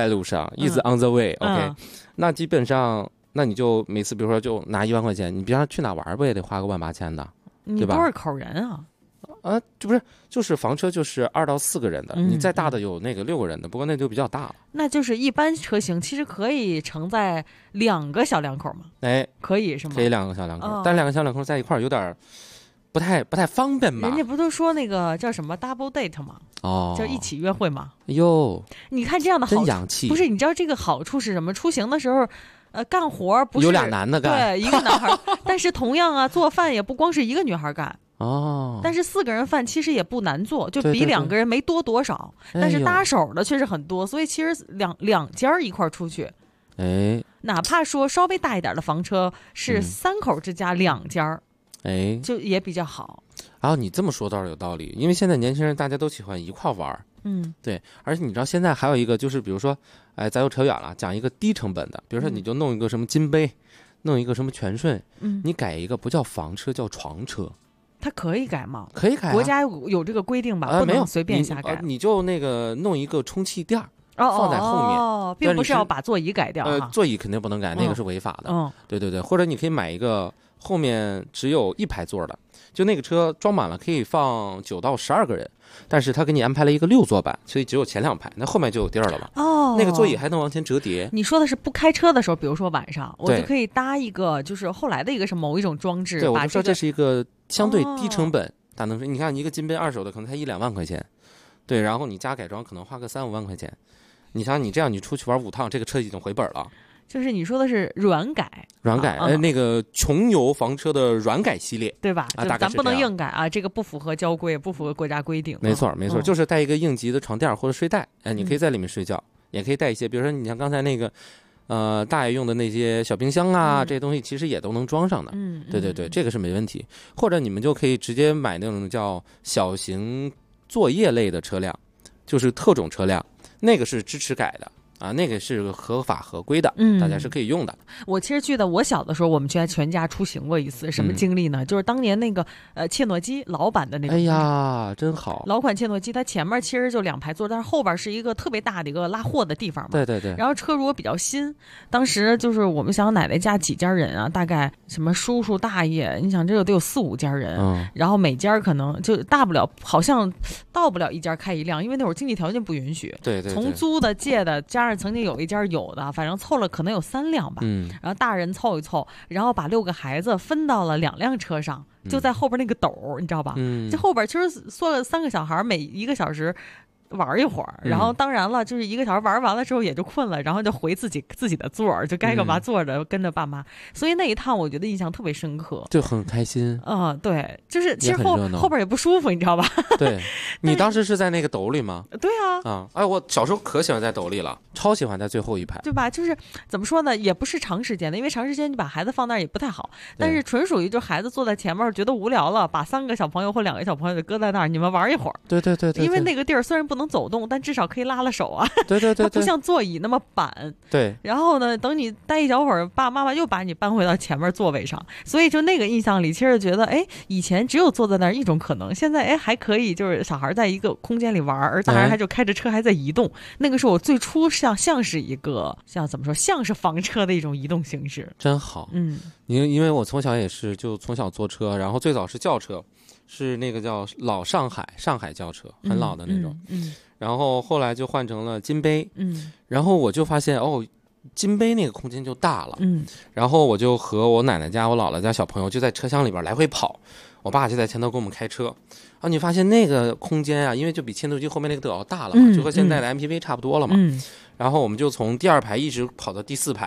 on the way。OK，那基本上，那你就每次比如说就拿1万块钱，你比方说去哪玩不也得花个18000的，对吧？ 你多少口人啊？ 这不是就是房车就是2到4个人的，你再大的有那个6个人的，不过那就比较大了。 那就是一般车型其实可以承载2个小两口嘛？ 哎， 可以是吗？ 可以2个小两口，但2个小两口在一块儿有点不太方便吧？ 人家不都说那个叫什么 double date 吗？就一起约会嘛。 哟， 你看这样的好处， 真洋气。 不是，你知道这个好处是什么？出行的时候，干活不是有俩男的干， 对，一个男孩，但是同样啊，做饭也不光是一个女孩干。但是4个人饭其实也不难做，就比2个人没多多少。但是搭手的确实很多，所以其实两家一块出去，哪怕说稍微大一点的房车是3口之家2家。就也比较好。 然后你这么说倒是有道理，因为现在年轻人大家都喜欢一块玩。对，而且你知道现在还有一个就是，比如说，咱又扯远了，讲一个低成本的，比如说你就弄一个什么金杯，弄一个什么全顺，你改一个不叫房车，叫床车。 它可以改吗？ 可以改， 国家有这个规定吧？不能随便瞎改。 你就那个弄一个充气垫放在后面， 并不是要把座椅改掉。 座椅肯定不能改，那个是违法的。对，或者你可以买一个后面只有1排座的，就那个车装满了可以放9到12个人，但是他给你安排了一个6座版，所以只有前2排，那后面就有地儿了嘛。那个座椅还能往前折叠。 你说的是不开车的时候，比如说晚上，我就可以搭一个，就是后来的一个是某一种装置。 对，我就说这是一个相对低成本，大能说，你看一个金杯2手的可能才1-2万块钱，对，然后你加改装可能花个3-5万块钱。你想你这样，你出去玩5趟，这个车已经回本了。 就是你说的是软改， 那个穷游房车的软改系列， 对吧？咱不能硬改啊，这个不符合交规，不符合国家规定。 没错，就是带一个应急的床垫或者睡袋，你可以在里面睡觉，也可以带一些，比如说你像刚才那个，大爷用的那些小冰箱啊，这些东西其实也都能装上的。对，这个是没问题。或者你们就可以直接买那种叫小型作业类的车辆，就是特种车辆，那个是支持改的。那个是合法合规的，大家是可以用的。 我其实记得我小的时候，我们家全家出行过一次，什么经历呢？就是当年那个切诺基老版的那个， 哎呀，真好！ 老款切诺基，它前面其实就2排座，但是后边是一个特别大的一个拉货的地方嘛。 对。 然后车如果比较新，当时就是我们想奶奶家几家人啊，大概什么叔叔大爷，你想这得有4-5家人，然后每家可能就大不了，好像到不了一家开一辆，因为那会儿经济条件不允许。 对。 从租的借的加上曾经有一家有的，反正凑了可能有3辆吧。然后大人凑一凑，然后把6个孩子分到了2辆车上，就在后边那个斗，你知道吧？这后边其实坐了3个小孩，每1个小时玩一会儿，然后当然了，就是1个小时玩完了之后也就困了，然后就回自己的座，就该干嘛坐着，跟着爸妈。所以那一趟我觉得印象特别深刻， 就很开心。 对，就是其实后边也不舒服，你知道吧？ 对，你当时是在那个斗里吗？ 对啊。 我小时候可喜欢在斗里了，超喜欢在最后一排， 对吧？就是怎么说呢，也不是长时间的，因为长时间你把孩子放那儿也不太好，但是纯属于就孩子坐在前面觉得无聊了，把3个小朋友或2个小朋友就搁在那儿，你们玩一会儿。 对， 因为那个地儿虽然不能走动，但至少可以拉手啊。 对， 它不像座椅那么板。 对。 然后呢，等你待一小会儿，爸爸妈妈又把你搬回到前面座位上，所以就那个印象里，其实觉得以前只有坐在那儿一种可能，现在还可以，就是小孩在一个空间里玩，而大人还就开着车还在移动。那个是我最初像是一个怎么说，像是房车的一种移动形式。 真好。因为我从小也是，就从小坐车，然后最早是轿车，是那个叫老上海轿车，很老的那种。然后后来就换成了金杯。然后我就发现金杯那个空间就大了。然后我就和我奶奶家、我姥姥家小朋友就在车厢里边来回跑，我爸就在前头给我们开车。你发现那个空间啊，因为就比切诺基后面那个都要大了嘛，就和现在的 MPV 差不多了嘛。然后我们就从第2排一直跑到第4排，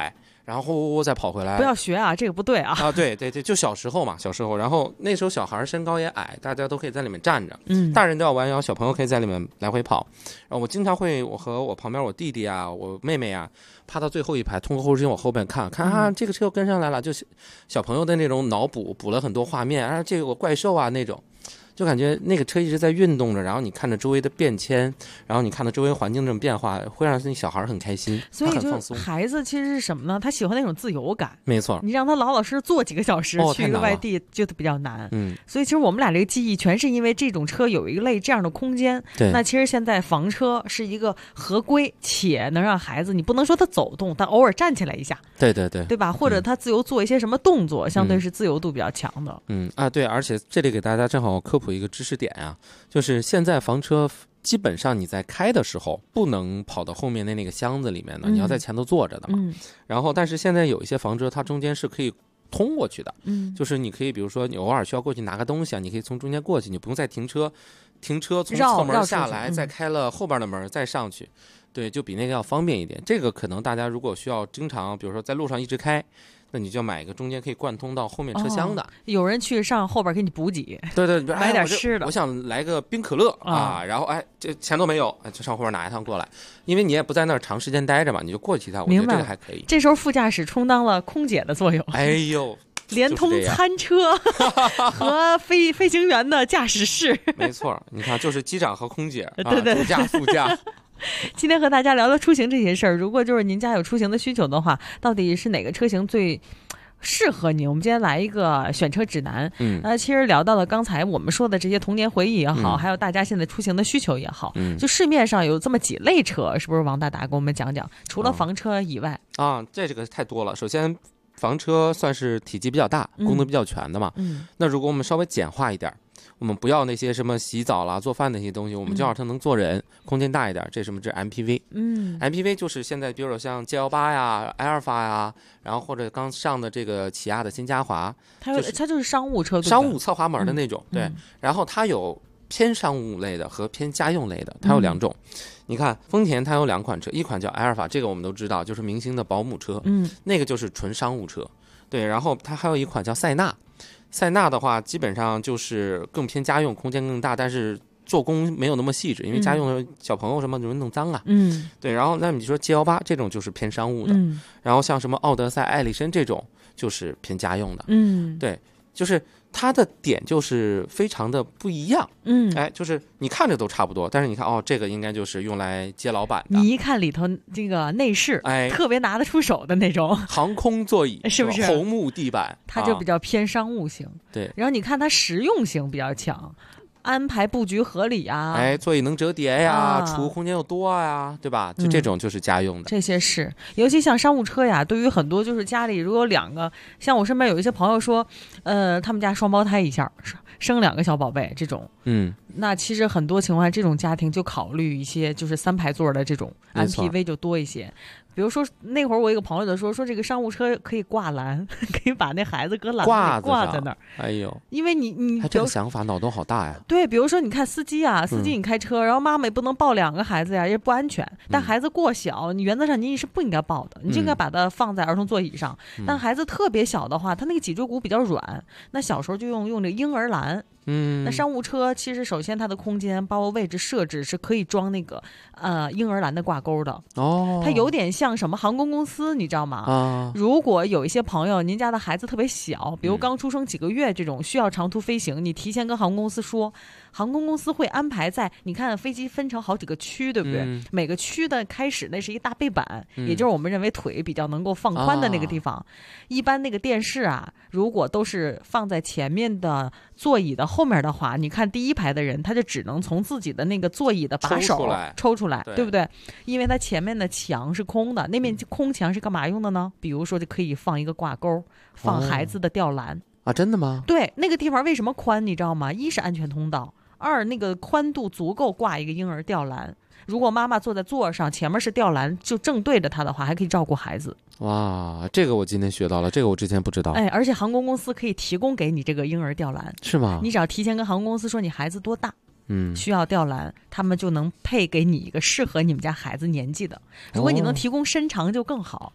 然后呼再跑回来。 不要学啊，这个不对啊！ 啊，对对对，就小时候嘛，小时候，然后那时候小孩身高也矮，大家都可以在里面站着，大人都要弯腰，小朋友可以在里面来回跑。然后我经常会，我和我旁边我弟弟啊，我妹妹啊，趴到最后一排，通过后视镜往后边看啊，这个车又跟上来了，就是小朋友的那种脑补了很多画面啊，这个有怪兽啊那种。就感觉那个车一直在运动着，然后你看着周围的变迁，然后你看到周围环境这种变化，会让那小孩很开心， 所以他很放松。 孩子其实是什么呢？他喜欢那种自由感。 没错， 你让他老老实实坐几个小时，去一个外地就比较难。所以其实我们俩这个记忆全是因为这种车有一类这样的空间。 对， 那其实现在房车是一个合规且能让孩子，你不能说他走动，但偶尔站起来一下。 对对对， 对吧？或者他自由做一些什么动作，相对是自由度比较强的。 对，而且这里给大家正好科普一个知识点啊，就是现在房车基本上你在开的时候不能跑到后面的那个箱子里面的，你要在前头坐着的嘛。然后但是现在有一些房车它中间是可以通过去的，就是你可以比如说你偶尔需要过去拿个东西啊，你可以从中间过去，你不用再停车从侧门下来，再开了后边的门再上去。对，就比那个要方便一点。这个可能大家如果需要经常，比如说在路上一直开，那你就要买一个中间可以贯通到后面车厢的。 有人去上后边给你补给， 对， 买点吃的。 我想来个冰可乐啊，然后这钱都没有，就上后边拿一趟过来，因为你也不在那儿长时间待着嘛，你就过去一趟。我觉得这个还可以。 这时候副驾驶充当了空姐的作用。 哎呦。 连通餐车和飞行员的驾驶室。 没错，你看，就是机长和空姐， 对， 主驾副驾。 今天和大家聊聊出行这些事儿。如果就是您家有出行的需求的话，到底是哪个车型最适合你？我们今天来一个选车指南。其实聊到了刚才我们说的这些童年回忆也好，还有大家现在出行的需求也好，就市面上有这么几类车，是不是王大大给我们讲讲？除了房车以外这个太多了。首先房车算是体积比较大，功能比较全的嘛。那如果我们稍微简化一点，我们不要那些什么洗澡啦、做饭那些东西，我们就要它能坐人，空间大一点。这什么？这 MPV。MPV 就是现在，比如说像 G18呀、埃尔法呀，然后或者刚上的这个起亚的新嘉华， 它就是商务车， 商务侧滑门的那种。对，然后它有偏商务类的和偏家用类的，它有两种。你看丰田它有两款车，一款叫埃尔法，这个我们都知道，就是明星的保姆车，那个就是纯商务车。对，然后它还有一款叫塞纳，塞纳的话基本上就是更偏家用，空间更大，但是做工没有那么细致，因为家用的小朋友什么容易弄脏啊。对，然后那你说 G18 这种就是偏商务的，然后像什么奥德赛、艾力绅这种就是偏家用的。对，就是它的点就是非常的不一样。就是你看着都差不多，但是你看这个应该就是用来接老板的。 你一看里头这个内饰，特别拿得出手的那种航空座椅， 是不是红木地板？ 它就比较偏商务型。 对， 然后你看它实用性比较强。安排布局合理啊， 座椅能折叠呀，储物空间又多呀，对吧？就这种就是家用的。 这些是，尤其像商务车呀，对于很多就是家里如果有两个，像我身边有一些朋友说，他们家双胞胎一下生2个小宝贝这种，那其实很多情况下这种家庭就考虑一些就是3排座的这种 MPV 就多一些。比如说那会儿我一个朋友就说这个商务车可以挂篮，可以把那孩子搁篮子挂在那儿。 哎呦， 因为你这个想法脑洞好大呀。 对，比如说你看司机你开车，然后妈妈也不能抱2个孩子呀，也不安全。但孩子过小，你原则上你是不应该抱的，你就应该把它放在儿童座椅上。但孩子特别小的话，他那个脊椎骨比较软，那小时候就用这个婴儿篮。那商务车其实首先它的空间包括位置设置是可以装那个婴儿篮的挂钩的。它有点像什么航空公司，你知道吗？如果有一些朋友您家的孩子特别小，比如刚出生几个月这种需要长途飞行，你提前跟航空公司说，航空公司会安排在你看飞机分成好几个区，对不对？每个区的开始那是一大背板，也就是我们认为腿比较能够放宽的那个地方。一般那个电视如果都是放在前面的座椅的后面的话，你看第一排的人他就只能从自己的那个座椅的把手抽出来，对不对？因为他前面的墙是空的，那面空墙是干嘛用的呢？比如说就可以放一个挂钩，放孩子的吊篮。 真的吗？ 对，那个地方为什么宽你知道吗？一是安全通道，二那个宽度足够挂一个婴儿吊篮。如果妈妈坐在座上，前面是吊篮，就正对着她的话，还可以照顾孩子。 哇，这个我今天学到了，这个我之前不知道。 而且航空公司可以提供给你这个婴儿吊篮， 是吗？ 你只要提前跟航空公司说你孩子多大，需要吊篮，他们就能配给你一个适合你们家孩子年纪的。如果你能提供身长就更好哈。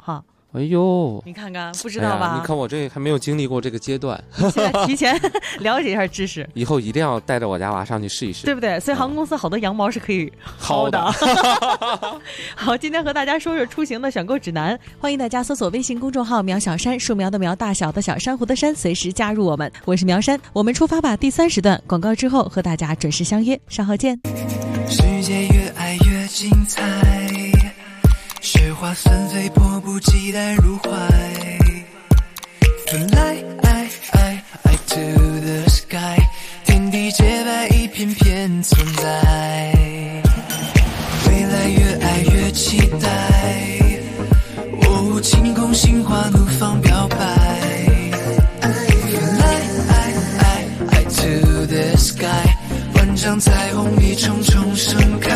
哎呦， 你看看，不知道吧？ 你看我这还没有经历过这个阶段， 现在提前了解一下知识， 以后一定要带着我家娃上去试一试， 对不对？所以航空公司好多羊毛是可以薅的。好，今天和大家说说出行的选购指南，欢迎大家搜索微信公众号苗小山，树苗的苗，大小的小，珊瑚的珊，随时加入我们。我是苗山，我们出发吧。第3时段广告之后和大家准时相约，稍后见。 世界越爱越精彩，雪花纷飞，迫不及待入怀。Fly to the sky， 天地洁白，一片片存在。未来越爱越期待，晴空心花怒放表白。Fly to the sky， 万丈彩虹一重重盛开。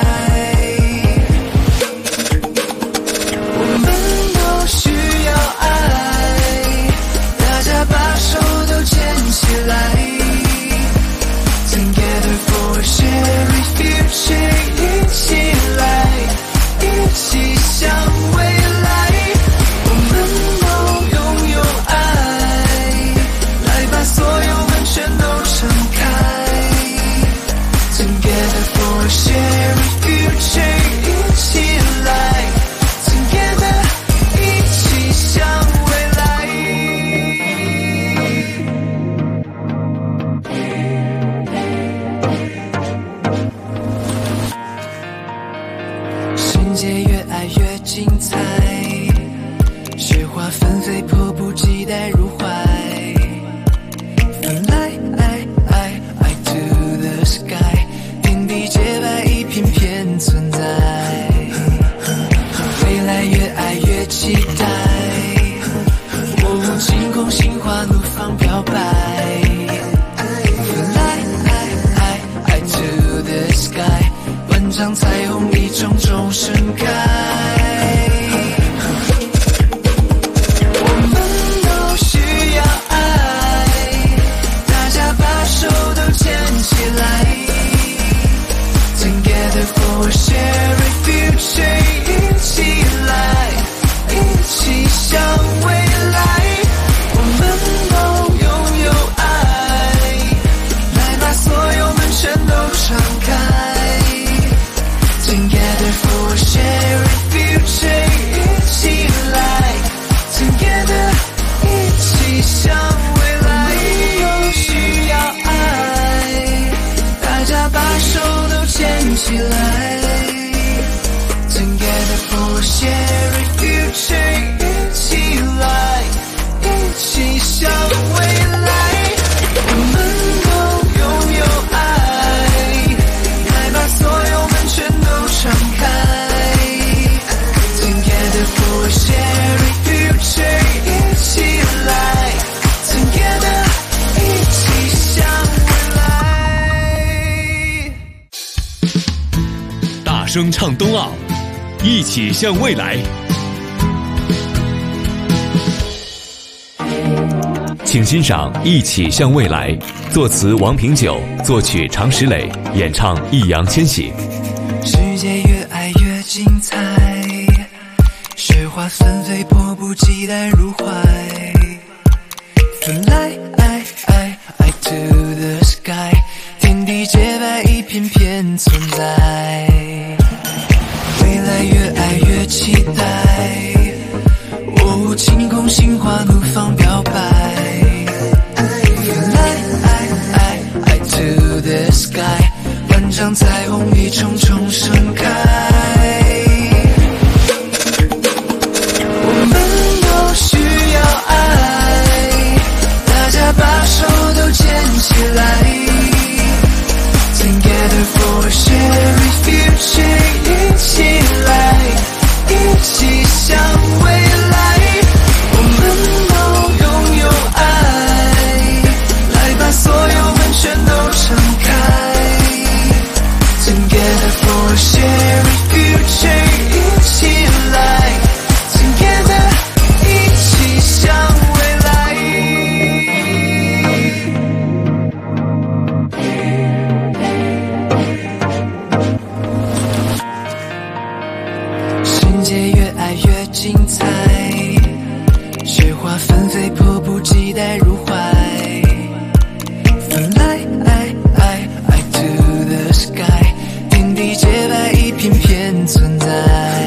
把手都牵起来 Together for a shared future， 一起来，一起向未来，我们都拥有爱，来把所有门全都敞开 Together for a shared future， 一起来 Together， 一起向未来。世界越爱越精彩，雪花纷飞，迫不及待入怀。Fly to the sky， 天地洁白，一片片存在。未来越爱越期待，晴空心花怒放表白。Fly to the sky， 万丈彩虹一重重盛开。我们都需要爱，大家把手都牵起来 Together for a shared future， 一起来，一起向未来，我们都拥有爱，来把所有门全都敞开 Together for a shared future， 一起来 Together， 一起向未来。都需要爱，大家把手都牵起来 Together for a shared future， 一起来，一起向未来，我们都拥有爱，来把所有门全都敞开 Together for a shared future， 一起来 Together， 一起向未来。 大声唱冬奥，一起向未来。请欣赏《一起向未来》，作词王平久，作曲常石磊，演唱易烊千玺。 世界越爱越精彩，雪花纷飞，迫不及待入怀。Fly to the sky， 天地洁白，一片片存在。未来越爱越期待，晴空心花怒放表白。Fly to the sky， 万丈彩虹一重重盛开。我们都需要爱，大家把手都牵起来 Together for a shared future， 一起来，一起向未来，我们都花纷飞，迫不及待入怀。Fly to the sky， 天地洁白，一片片存在。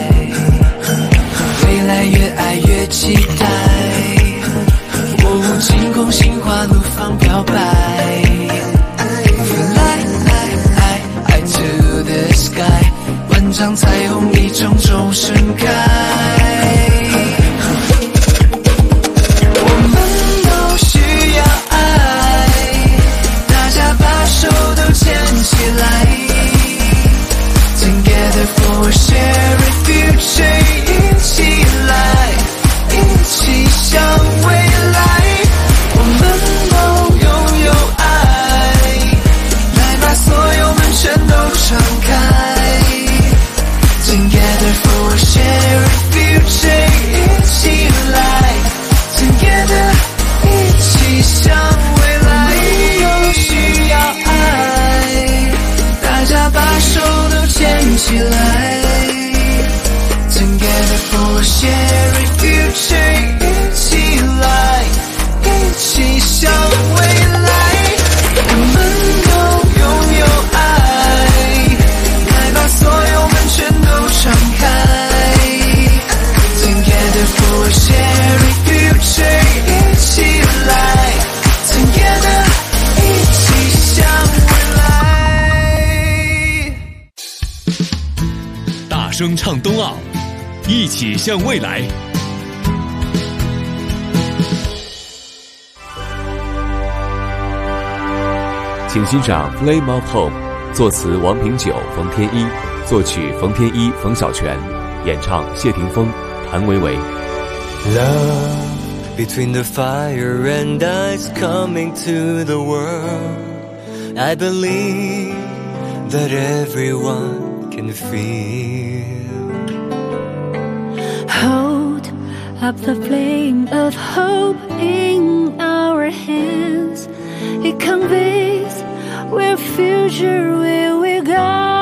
未来越爱越期待，我无惊恐，心花怒放表白。Fly to the sky， 万丈彩虹一种种盛开。Together for a shared future， 一起来，一起向未来。我们都拥有爱，来把所有门全都敞开。Together for a shared future， 一起来 ，Together 一起向未来。都需要爱，大家把手都牵起来 Together for a shared future， 一起来，一起向未来。我们都拥有爱，来把所有门全都敞开 Together for a shared future， 一起来 Together 一起向未来。 大声唱冬奥，一起向未来。请欣赏《Flame of Home》，作词王品九、冯天一，作曲冯天一、冯小泉，演唱谢霆锋、谭维维。 Love between the fire and ice coming to the world. I believe that everyone can feel. Hold up the flame of hope in our hands. It conveys where future will we go.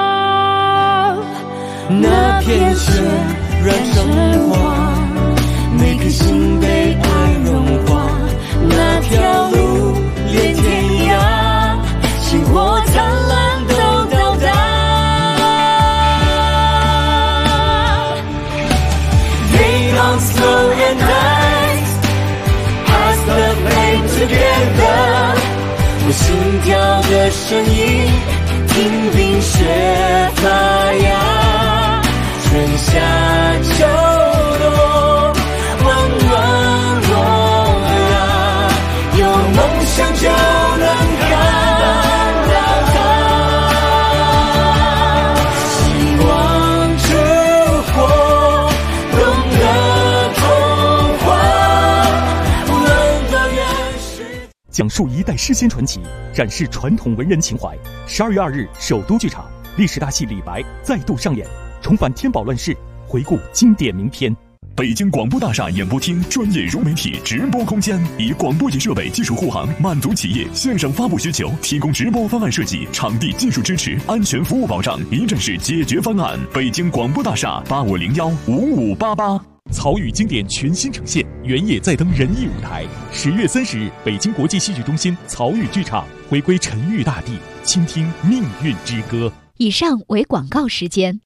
那片雪燃成花，每颗心被爱融化。那条路连天涯，星火灿烂都到达。They don't slow and rise, pass the flame together。我心跳的声音，听冰雪发芽，春夏秋冬，温暖我啊，有梦想就能看到它，希望之火，懂得童话，温暖原始。 讲述一代诗仙传奇，展示传统文人情怀。12月2日，首都剧场历史大戏《李白》再度上演，重返天宝乱世，回顾经典名篇。 北京广播大厦演播厅专业融媒体直播空间，以广播级设备技术护航，满足企业线上发布需求，提供直播方案设计、场地技术支持、安全服务保障，一站式解决方案。北京广播大厦85015588。 曹禺经典全新呈现，原野再登仁义舞台。10月30日，北京国际戏剧中心曹禺剧场回归沉郁大地，倾听命运之歌。 以上为广告时间。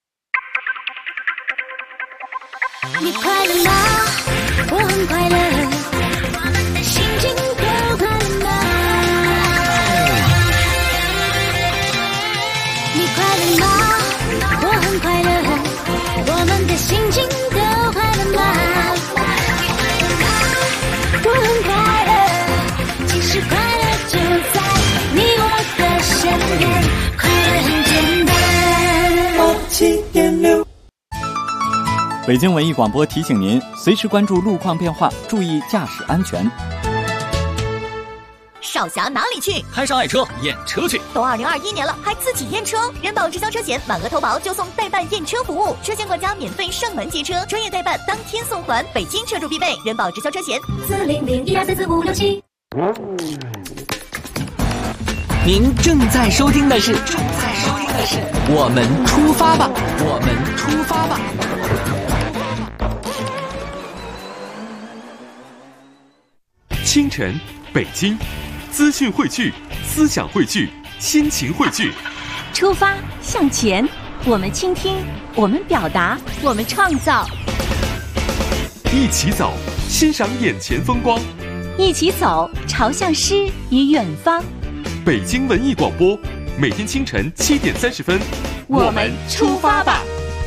你快乐吗？我很快乐，我们的心情都快乐吗？你快乐吗？我很快乐，我们的心情都快乐吗？我很快乐，其实快乐就在你我的身边，快乐很简单。7.6 北京文艺广播提醒您，随时关注路况变化，注意驾驶安全。 少侠哪里去？ 开上爱车验车去。 都2021年了，还自己验车？人保直销车险满额投保就送代办验车服务，车险管家免费上门接车，专业代办当天送还，北京车主必备。人保直销车险40012344567。 您正在收听的是我们出发吧，我们出发吧。 清晨，北京，资讯汇聚，思想汇聚，心情汇聚。 出发向前，我们倾听，我们表达，我们创造。 一起走，欣赏眼前风光。 一起走，朝向诗与远方。 北京文艺广播，每天清晨7点30分， 我们出发吧。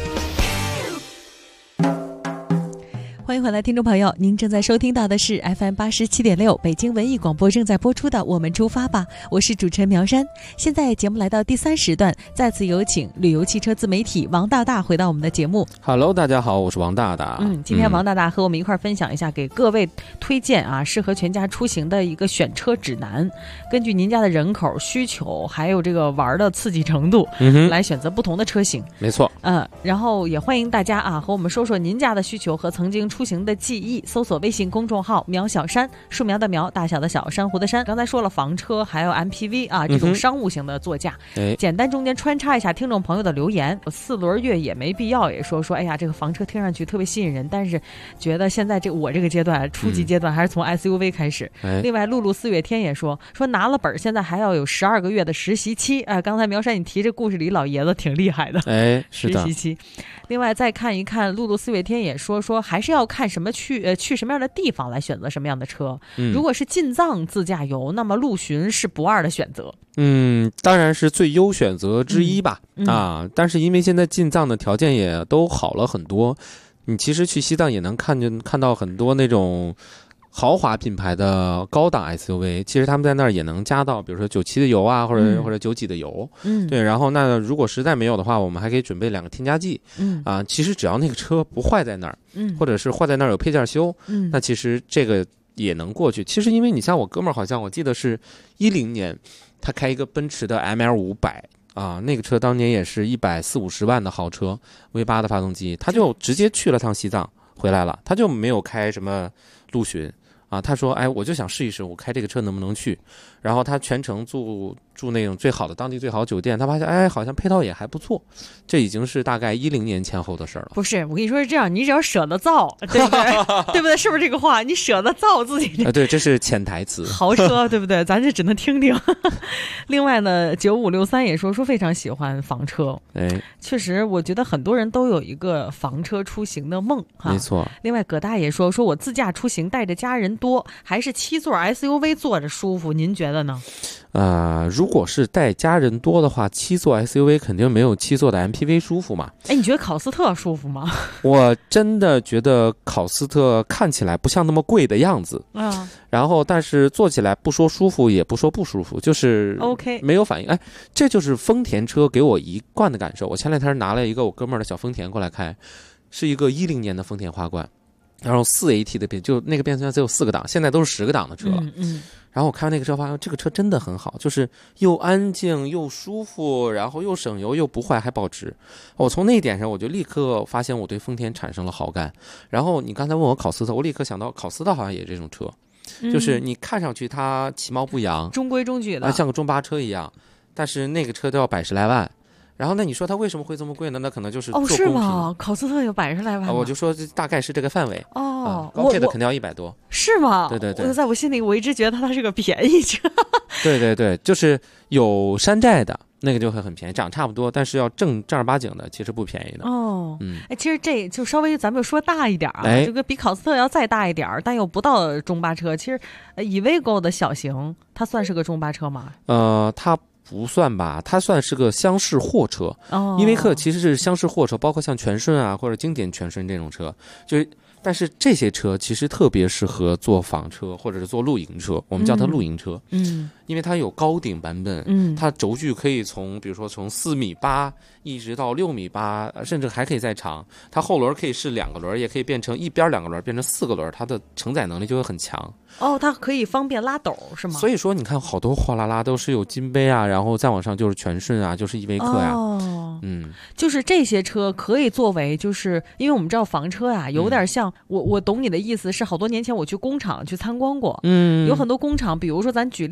欢迎回来，听众朋友，您正在收听到的是 FM 87.6北京文艺广播正在播出的《我们出发吧》，我是主持人苗山。现在节目来到第3时段，再次有请旅游汽车自媒体王大大回到我们的节目。 Hello， 大家好，我是王大大。 今天王大大和我们一块分享一下，给各位推荐适合全家出行的一个选车指南。根据您家的人口需求，还有这个玩的刺激程度，来选择不同的车型。 没错。 然后也欢迎大家和我们说说您家的需求和曾经出行的记忆，搜索微信公众号苗小山，树苗的苗，大小的小，珊瑚的珊。刚才说了房车还有 MPV 这种商务型的座驾，简单中间穿插一下听众朋友的留言。4轮越野没必要，也说哎呀，这个房车听上去特别吸引人，但是觉得现在我这个阶段初级阶段还是从 SUV 开始。另外露露4月天也说拿了本现在还要有12个月的实习期。刚才苗山你提这故事里老爷子挺厉害的， 是的， 实习期。另外再看一看露露4月天也说还是要看什么去什么样的地方来选择什么样的车。如果是进藏自驾游，那么陆巡是不二的选择。 当然是最优选择之一吧。但是因为现在进藏的条件也都好了很多，你其实去西藏也能看到很多那种豪华品牌的高档 SUV， 其实他们在那儿也能加到，比如说97的油或者9几的油。对，然后那如果实在没有的话，我们还可以准备2个添加剂。其实只要那个车不坏在那儿，或者是坏在那儿有配件修，那其实这个也能过去。其实因为你像我哥们儿，好像我记得是10年，他开一个奔驰的 ML500。那个车当年也是140-150万的豪车 ，V8 的发动机，他就直接去了趟西藏回来了，他就没有开什么陆巡。他说我就想试一试我开这个车能不能去，然后他全程住那种最好的当地最好酒店，他发现好像配套也还不错。这已经是大概10年前后的事了。 不是，我跟你说是这样，你只要舍得造，对不对？对不对？是不是这个话？你舍得造自己对，这是潜台词。 豪车对不对？咱这只能听听。另外呢，9563也说非常喜欢房车。确实我觉得很多人都有一个房车出行的梦没错。 另外葛大爷说我自驾出行带着家人多，还是7座 SUV 坐着舒服，您觉得呢？ 如果是带家人多的话，7座 SUV 肯定没有7座的 MPV 舒服嘛。 你觉得考斯特舒服吗？ 我真的觉得考斯特看起来不像那么贵的样子。然后但是坐起来不说舒服也不说不舒服，就是没有反应。这就是丰田车给我一贯的感受。我前2天拿了一个我哥们儿的小丰田过来开，是一个10年的丰田花冠，然后4AT 的就那个变速箱只有4个档，现在都是10个档的车了。然后我看完那个车发现这个车真的很好，就是又安静又舒服，然后又省油又不坏还保值。我从那一点上我就立刻发现我对丰田产生了好感。然后你刚才问我考斯特，我立刻想到考斯特好像也这种车，就是你看上去它其貌不扬， 中规中矩的， 像个中巴车一样，但是那个车都要100来万。然后那你说它为什么会这么贵呢？那可能就是做公平。 是吗？考斯特有100来万我就说大概是这个范围。高配的肯定要100多。 是吗？ 对对对。 在我心里我一直觉得它是个便宜车。 对对对，就是有山寨的那个就会很便宜，长差不多，但是要正儿八经的其实不便宜的。 其实这就稍微咱们就说大一点这个比考斯特要再大一点，但又不到中巴车。其实Iveco的小型它算是个中巴车吗？ 它不算吧，它算是个厢式货车。依维柯其实是厢式货车，包括像全顺或者经典全顺这种车，但是这些车其实特别适合做房车或者是做露营车，我们叫它露营车。因为它有高顶版本，它轴距可以比如说从4.8米一直到6.8米，甚至还可以再长。它后轮可以是2个轮，也可以变成一边2个轮，变成4个轮，它的承载能力就会很强。 它可以方便拉斗是吗？ 所以说你看好多货拉拉都是有金杯然后再往上就是全顺就是依维柯就是这些车可以作为，就是因为我们知道房车有点像我懂你的意思，是好多年前我去工厂去参观过，有很多工厂，比如说咱举例混凝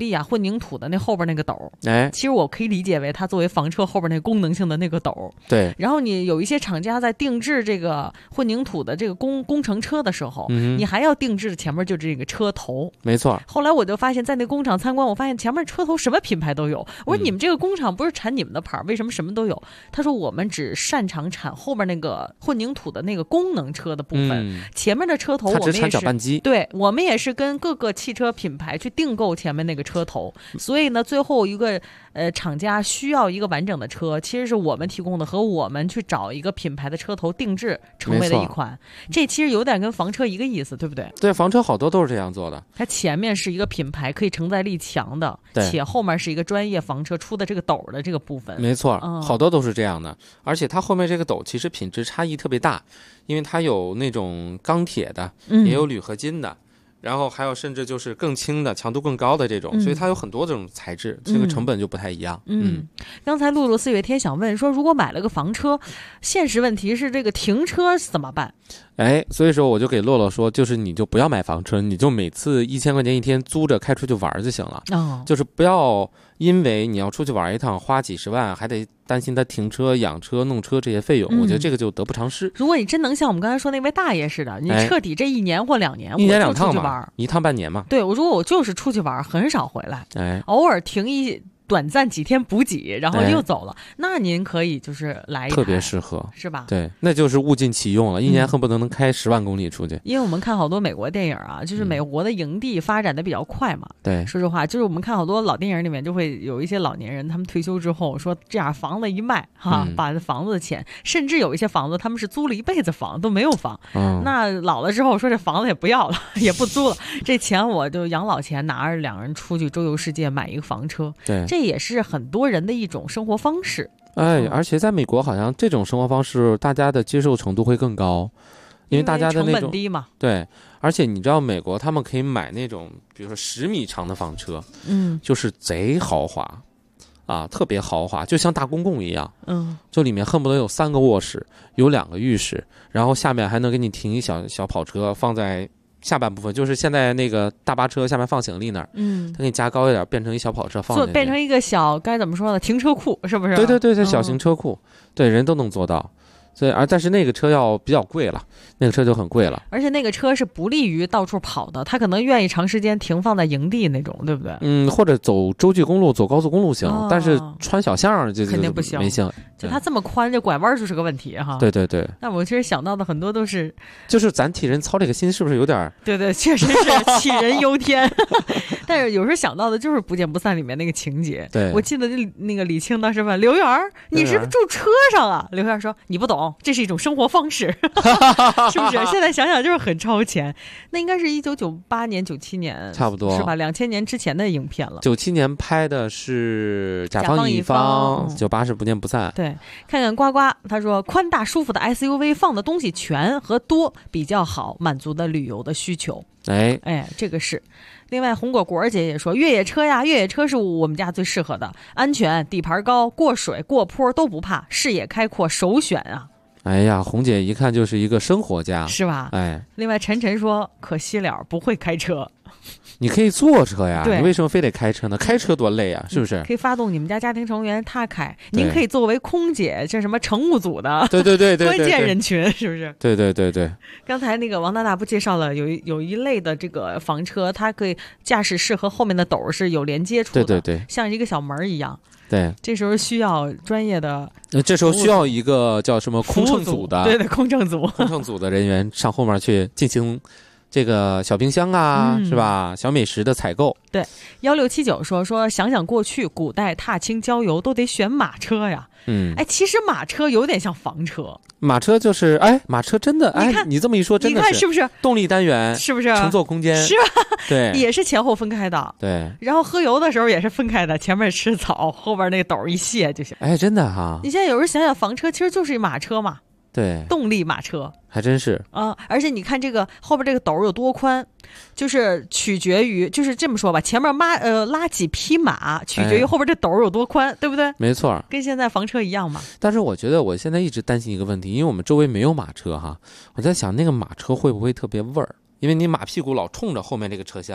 凝土的那后边那个斗， 其实我可以理解为它作为房车后边那个功能性的那个斗。 对。 然后你有一些厂家在定制这个混凝土的这个工程车的时候，你还要定制前面就这个车头。 没错。 后来我就发现，在那工厂参观，我发现前面车头什么品牌都有。我说你们这个工厂不是产你们的牌，为什么什么都有？他说我们只擅长产后边那个混凝土的那个功能车的部分，前面的车头我们也是它只产搅拌机。 对，我们也是跟各个汽车品牌去订购前面那个车头，所以呢，最后一个厂家需要一个完整的车，其实是我们提供的，和我们去找一个品牌的车头定制成为了一款。这其实有点跟房车一个意思，对不对？ 对，房车好多都是这样做的。 它前面是一个品牌可以承载力强的，且后面是一个专业房车出的这个斗的这个部分。 没错，好多都是这样的。而且它后面这个斗其实品质差异特别大，因为它有那种钢铁的，也有铝合金的。然后还有甚至就是更轻的、强度更高的这种，所以它有很多这种材质，这个成本就不太一样。 刚才露露4月天想问说，如果买了个房车，现实问题是这个停车怎么办？ 所以说我就给洛洛说，就是你就不要买房车，你就每次1000块钱一天租着开出去玩就行了。就是不要因为你要出去玩一趟花几十万，还得担心他停车、养车、弄车这些费用，我觉得这个就得不偿失。 如果你真能像我们刚才说那位大爷似的，你彻底这1年或2年， 一年2趟嘛，1趟半年嘛。 对，如果我就是出去玩，很少回来，偶尔停短暂几天补给，然后又走了，那您可以就是来一台， 特别适合， 是吧？ 对，那就是物尽其用了，一年恨不得能开10万公里出去。 因为我们看好多美国电影啊，就是美国的营地发展的比较快嘛。 对， 说实话，就是我们看好多老电影里面就会有一些老年人，他们退休之后说这样房子一卖把房子的钱，甚至有一些房子他们是租了一辈子房都没有房，那老了之后说这房子也不要了，也不租了，这钱我就养老钱拿着2人出去周游世界买一个房车。 对， 这也是很多人的一种生活方式。 而且在美国好像这种生活方式大家的接受程度会更高，因为大家的那种成本低嘛。 对，而且你知道美国他们可以买那种比如说10米长的房车，就是贼豪华啊，特别豪华，就像大公共一样。就里面恨不得有3个卧室，有2个浴室，然后下面还能给你停一小跑车放在下半部分，就是现在那个大巴车下面放行李那儿，它给你加高一点，变成一小跑车放进去， 变成一个小该怎么说呢，停车库，是不是？ 对，小型车库，对，人都能做到。所以但是那个车要比较贵了，那个车就很贵了， 而且那个车是不利于到处跑的，他可能愿意长时间停放在营地那种，对不对？ 或者走洲际公路、走高速公路行，但是穿小巷就肯定不行， 没行。 就它这么宽，这拐弯就是个问题哈。 对。 那我其实想到的很多都是， 就是咱替人操这个心，是不是有点？ 对，确实是杞人忧天。但是有时候想到的就是《不见不散》里面那个情节。 对， 我记得那个李菁当时问刘源，你是不是住车上啊？刘源说你不懂，这是一种生活方式，是不是？现在想想就是很超前。那应该是1998年、97年， 差不多是吧？2000年之前的影片了。 97年拍的是甲方乙方，98是不见不散。 对，看看呱呱，他说宽大舒服的 SUV 放的东西全和多比较好，满足的旅游的需求。这个是。另外红果果姐也说，越野车呀，越野车是我们家最适合的，安全，底盘高，过水过坡都不怕，视野开阔，首选啊。 红姐一看就是一个生活家， 是吧？另外晨说，可惜了，不会开车。 你可以坐车呀，你为什么非得开车呢？开车多累啊，是不是？ 可以发动你们家庭成员他开，您可以作为空姐，这什么乘务组的， 对关键人群，是不是？ 对。 刚才那个王大大不介绍了，有一类的这个房车，它可以驾驶室和后面的斗是有连接处的， 对， 像一个小门一样。 对， 这时候需要专业的， 这时候需要一个叫什么空乘组的， 对，空乘组的人员上后面去进行这个小冰箱啊，是吧？小美食的采购。 对，1679说想想过去古代踏青郊游都得选马车呀。其实马车有点像房车。 马车就是马车真的你这么一说真的是， 你看是不是动力单元， 是不是乘坐空间， 是吧？ 对， 也是前后分开的。 对， 然后喝油的时候也是分开的，前面吃草，后边那个斗一卸就行。 真的哈。 你现在有时候想想，房车其实就是一马车嘛。 对， 动力马车还真是而且你看这个后边这个斗有多宽，就是取决于，就是这么说吧，前面拉几匹马，取决于后边这斗有多宽，对不对？ 没错， 跟现在房车一样嘛。 但是我觉得我现在一直担心一个问题，因为我们周围没有马车哈，我在想那个马车会不会特别味儿？因为你马屁股老冲着后面这个车厢，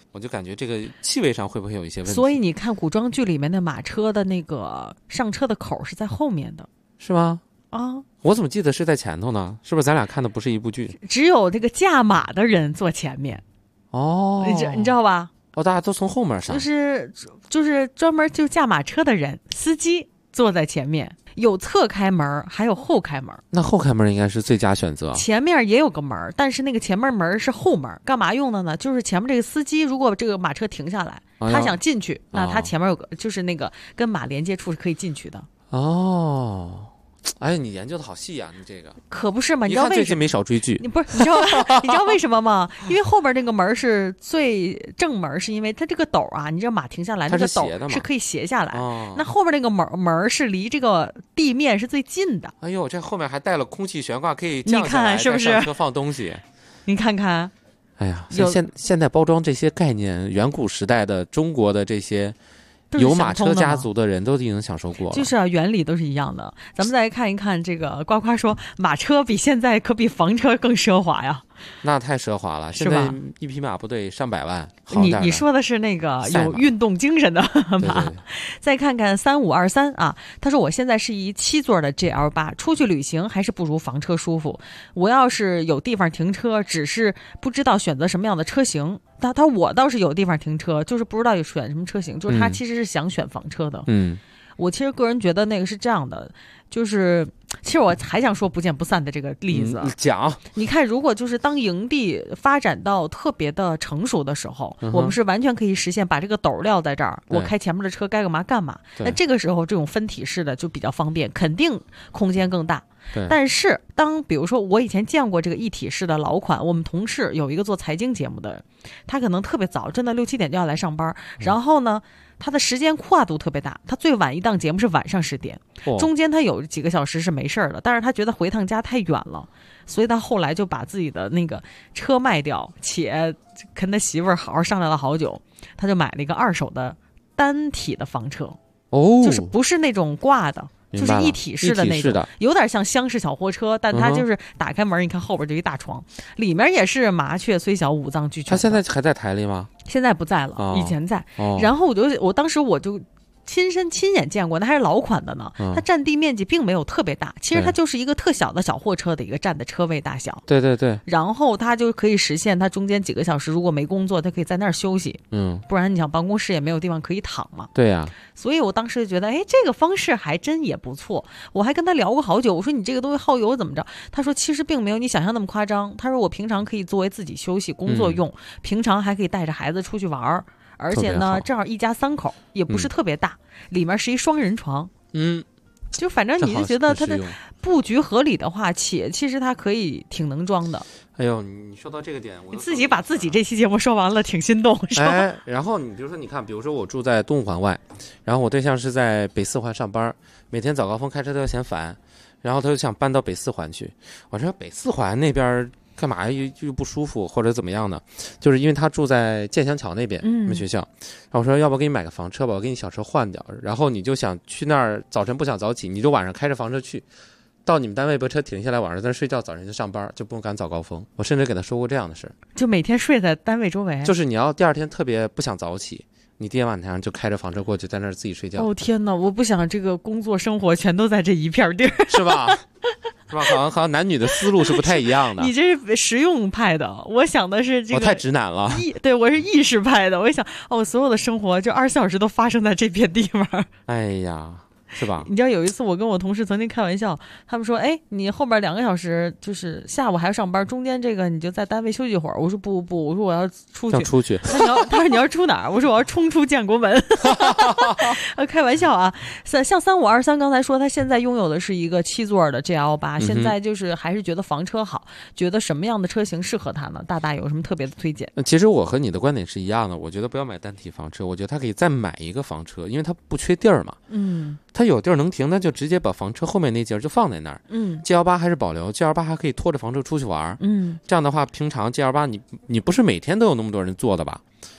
我就感觉这个气味上会不会有一些问题？ 所以你看古装剧里面的马车的那个上车的口是在后面的， 是吗？ 啊， 我怎么记得是在前头呢？是不是咱俩看的不是一部剧？ 只有这个驾马的人坐前面。 哦， 你知道吧？ 哦，大家都从后面上， 就是专门就驾马车的人，司机坐在前面，有侧开门，还有后开门。 那后开门应该是最佳选择。 前面也有个门，但是那个前面门是后门，干嘛用的呢？就是前面这个司机如果这个马车停下来，他想进去，那他前面有个就是那个跟马连接处是可以进去的。 哦。哎，你研究的好细呀！你这个可不是嘛？你知道为什么最近没少追剧？ 你知道为什么吗？因为后边那个门是最正门，是因为它这个斗啊，你知道马停下来，那个斗是可以斜下来。那后边那个门是离这个地面是最近的。 哎呦，这后面还带了空气悬挂，可以降下来， 你看是不是？ 上车放东西。 你看看， 哎呀，现在包装这些概念，远古时代的中国的这些。有马车家族的人都已经享受过了， 就是啊，原理都是一样的。咱们再来看一看这个呱呱说，马车比现在可比房车更奢华呀。 那太奢华了，现在一匹马不得上百万？ 你说的是那个有运动精神的马。 对。 再看看3523啊，他说我现在是一7座的 GL8，出去旅行还是不如房车舒服。我要是有地方停车，只是不知道选择什么样的车型。他我倒是有地方停车，就是不知道有选什么车型。就是他其实是想选房车的。我其实个人觉得那个是这样的，就是其实我还想说不见不散的这个例子。 讲， 你看，如果就是当营地发展到特别的成熟的时候，我们是完全可以实现把这个斗撂在这儿，我开前面的车该干嘛干嘛。那这个时候这种分体式的就比较方便，肯定空间更大。但是比如说我以前见过这个一体式的老款，我们同事有一个做财经节目的，他可能特别早，真的6、7点就要来上班，然后呢他的时间跨度特别大，他最晚一档节目是晚上10点，中间他有几个小时是没事的，但是他觉得回趟家太远了，所以他后来就把自己的那个车卖掉，且跟他媳妇儿好好商量了好久，他就买了一个2手的单体的房车，就是不是那种挂的，就是一体式的那种，有点像厢式小货车，但它就是打开门，你看后边就一大床，里面也是麻雀虽小五脏俱全。 他现在还在台里吗？ 现在不在了，以前在。然后我当时我就亲眼见过，那还是老款的呢。它占地面积并没有特别大，其实它就是一个特小的小货车的一个占的车位大小。 对对对。 然后它就可以实现，它中间几个小时如果没工作，它可以在那儿休息。不然你想办公室也没有地方可以躺嘛。 对呀。 所以我当时就觉得，哎，这个方式还真也不错。我还跟他聊过好久，我说你这个东西耗油怎么着？他说其实并没有你想象那么夸张。他说我平常可以作为自己休息工作用，平常还可以带着孩子出去玩。而且呢，正好一家3口，也不是特别大，里面是一双人床。就反正你就觉得它的布局合理的话，且其实它可以挺能装的。 哎呦，你说到这个点， 你自己把自己这期节目说完了，挺心动，是吧？ 哎，然后你比如说，你看，比如说我住在东五环外，然后我对象是在北4环上班，每天早高峰开车都要嫌烦，然后他就想搬到北4环去。我说北4环那边干嘛又不舒服或者怎么样的，就是因为他住在建祥桥那边，我们学校。然后我说要不给你买个房车吧，我给你小车换掉。然后你就想去那儿，早晨不想早起，你就晚上开着房车去，到你们单位把车停下来，晚上在那睡觉，早上就上班，就不用赶早高峰。我甚至给他说过这样的事， 就每天睡在单位周围。 就是你要第二天特别不想早起，你第二天晚上就开着房车过去，在那儿自己睡觉。 哦天哪，我不想这个工作生活全都在这一片地儿， 是吧？是吧？好像男女的思路是不太一样的。 你这是实用派的，我想的是这个。 我太直男了。 对，我是意识派的。我想，我所有的生活就24小时都发生在这片地方。 哎呀。是吧？ 你知道有一次我跟我同事曾经开玩笑，他们说，哎，你后边2个小时就是下午还要上班，中间这个你就在单位休息一会儿。我说不，我说我要出去。他说你要出哪儿？我说我要冲出建国门。开玩笑啊，像3523刚才说，他现在拥有的是一个7座的 GL8，现在就是还是觉得房车好，觉得什么样的车型适合他呢？大有什么特别的推荐？ 其实我和你的观点是一样的，我觉得不要买单体房车，我觉得他可以再买一个房车，因为他不缺地儿嘛。他有地儿能停，那就直接把房车后面那节就放在那儿。G18还是保留 ，G18还可以拖着房车出去玩。这样的话，平常 G18你不是每天都有那么多人坐的吧？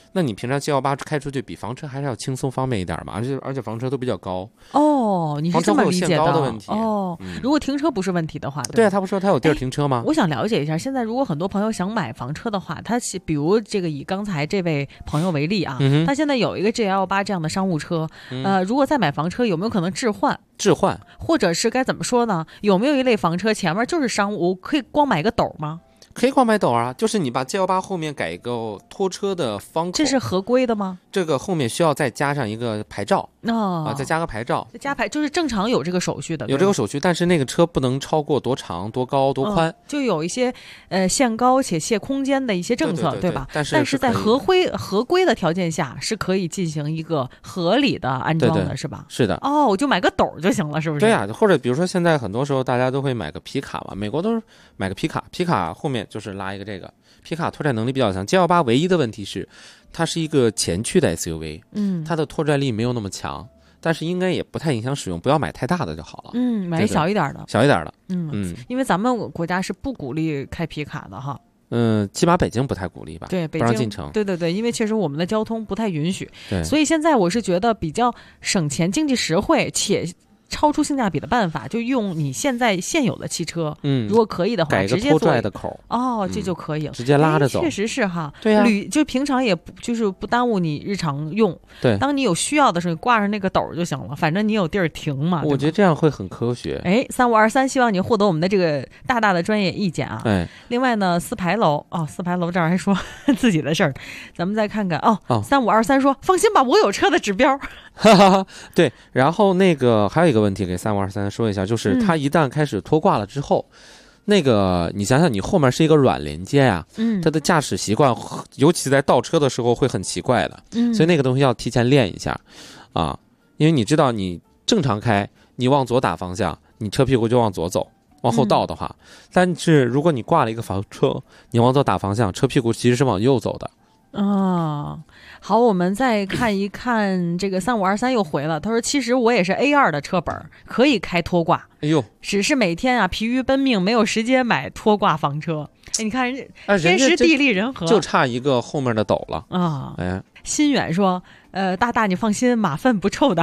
那你平常718开出去比房车还是要轻松方便一点嘛，而且房车都比较高。 哦，你是这么理解的。 房车会有限高的问题。 哦，如果停车不是问题的话， 对啊，他不说他有地儿停车吗？ 我想了解一下，现在如果很多朋友想买房车的话，他比如这个以刚才这位朋友为例啊，他现在有一个 GL8 这样的商务车，如果再买房车，有没有可能置换？或者是该怎么说呢？有没有一类房车前面就是商务，可以光买个斗吗？ 可以光买斗啊，就是你把718后面改一个拖车的方口， 这是合规的吗？ 这个后面需要再加上一个牌照再加个牌照， 加牌就是正常有这个手续的， 有这个手续，但是那个车不能超过多长、多高、多宽， 就有一些限高且限空间的一些政策，对吧？ 但是在合规的条件下是可以进行一个合理的安装的，是吧？ 是的。 我就买个斗就行了，是不是？ 对啊，或者比如说现在很多时候大家都会买个皮卡嘛，美国都是买个皮卡后面就是拉一个这个。皮卡拖拽能力比较强，718唯一的问题是，它是一个前驱的 SUV，它的拖拽力没有那么强，但是应该也不太影响使用，不要买太大的就好了。 买小一点的， 因为咱们国家是不鼓励开皮卡的哈。 起码北京不太鼓励吧？ 对，北京不让进城。 对，因为确实我们的交通不太允许， 对， 所以现在我是觉得比较省钱、经济实惠且超出性价比的办法，就用你现有的汽车，如果可以的话， 改一个拖拽的口， 这就可以了， 直接拉着走。 确实是哈， 对呀， 就平常也就是不耽误你日常用。 对， 当你有需要的时候，你挂上那个斗就行了，反正你有地儿停嘛。 我觉得这样会很科学。 3523，希望你获得我们的这个大的专业意见啊。另外呢，四牌楼这儿还说自己的事儿，咱们再看看3523说放心吧，我有车的指标。 对，然后那个还有一个问题给3523说一下，就是它一旦开始脱挂了之后，那个你想想，你后面是一个软连接呀，它的驾驶习惯，尤其在倒车的时候会很奇怪的，所以那个东西要提前练一下啊，因为你知道你正常开，你往左打方向，你车屁股就往左走。往后倒的话，但是如果你挂了一个房车，你往左打方向，车屁股其实是往右走的。 好，我们再看一看这个3523又回了，他说其实我也是 A2 的车本，可以开拖挂，只是每天疲于奔命，没有时间买拖挂房车。你看天时地利人和， 就差一个后面的斗了啊！ 心远说大你放心，马粪不臭的。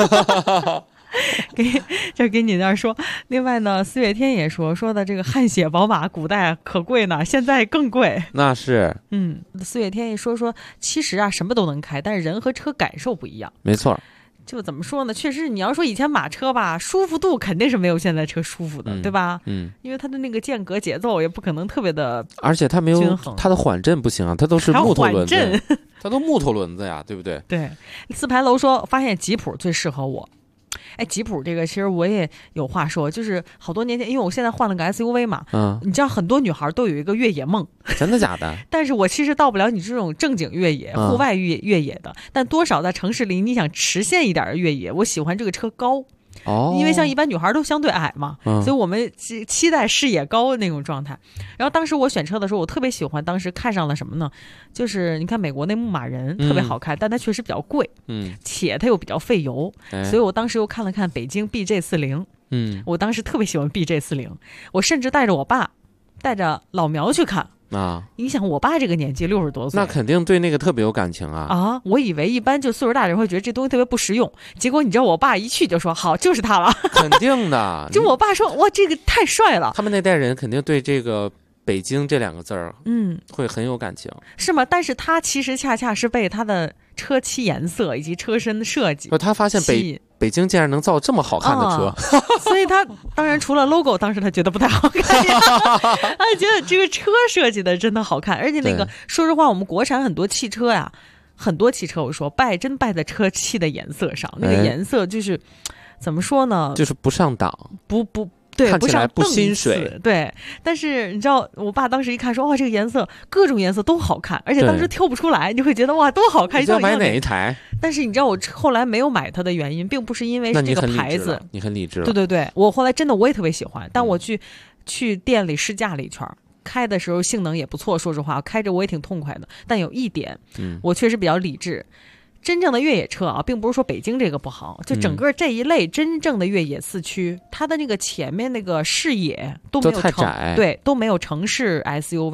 给你那儿说。另外呢，四月天也说的这个汗血宝马古代可贵呢，现在更贵。 那是四月天也说其实什么都能开，但是人和车感受不一样。 没错， 就怎么说呢，确实你要说以前马车吧，舒服度肯定是没有现在车舒服的，对吧？因为它的那个间隔节奏也不可能特别的， 而且它没有它的缓震不行啊，它都是木头轮子，它都木头轮子呀，对不对？ 对。四牌楼说发现吉普最适合我。吉普这个其实我也有话说，就是好多年前，因为我现在换了个 SUV 嘛，你知道很多女孩都有一个越野梦， 真的假的？ 但是我其实到不了你这种正经越野、户外越野的，但多少在城市里你想实现一点的越野，我喜欢这个车高。因为像一般女孩都相对矮嘛，所以我们期待视野高那种状态。然后当时我选车的时候，我特别喜欢，当时看上了什么呢？就是你看美国那牧马人特别好看，但它确实比较贵，且它又比较费油，所以我当时又看了看北京 BJ40，我当时特别喜欢 BJ40，我甚至带着我爸，带着老苗去看。你想我爸这个年纪60多岁， 那肯定对那个特别有感情啊！ 我以为一般就岁数大的人会觉得这东西特别不实用，结果你知道我爸一去就说好，就是它了。 肯定的， 就我爸说哇，这个太帅了。 他们那代人肯定对这个北京这2个字儿，会很有感情， 是吗？但是他其实恰恰是被他的车漆颜色以及车身的设计， 他发现北京竟然能造这么好看的车， 所以他当然除了 logo， 当时他觉得不太好看，他觉得这个车设计的真的好看，而且那个说实话，我们国产很多汽车呀，很多汽车我说败在车漆的颜色上，那个颜色就是怎么说呢？ 就是不上档， 对， 看起来不心水。 对，但是你知道，我爸当时一看说，哇，这个颜色，各种颜色都好看，而且当时挑不出来，你会觉得哇，多好看！ 你要买哪一台？ 但是你知道，我后来没有买它的原因，并不是因为是这个牌子。 你很理智了。 对，我后来真的我也特别喜欢，但我去店里试驾了一圈，开的时候性能也不错，说实话，开着我也挺痛快的。但有一点，我确实比较理智。真正的越野车啊，并不是说北京这个不好，就整个这一类真正的越野四驱，它的那个前面那个视野都没有太窄， 对，都没有城市 SUV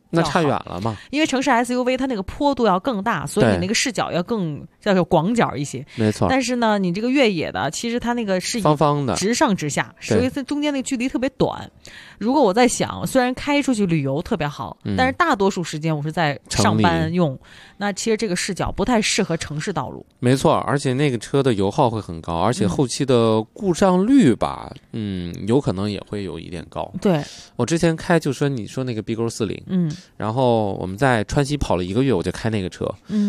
那差远了嘛。 因为城市 SUV 它那个坡度要更大，所以你那个视角要更叫广角一些。 没错。 但是呢，你这个越野的，其实它那个是方方的， 直上直下，所以中间那个距离特别短。如果我在想，虽然开出去旅游特别好，但是大多数时间我是在上班用，那其实这个视角不太适合城市道路。 没错，而且那个车的油耗会很高，而且后期的故障率吧，有可能也会有一点高。 对， 我之前开就说你说那个 BigO40，然后我们在川西跑了1个月，我就开那个车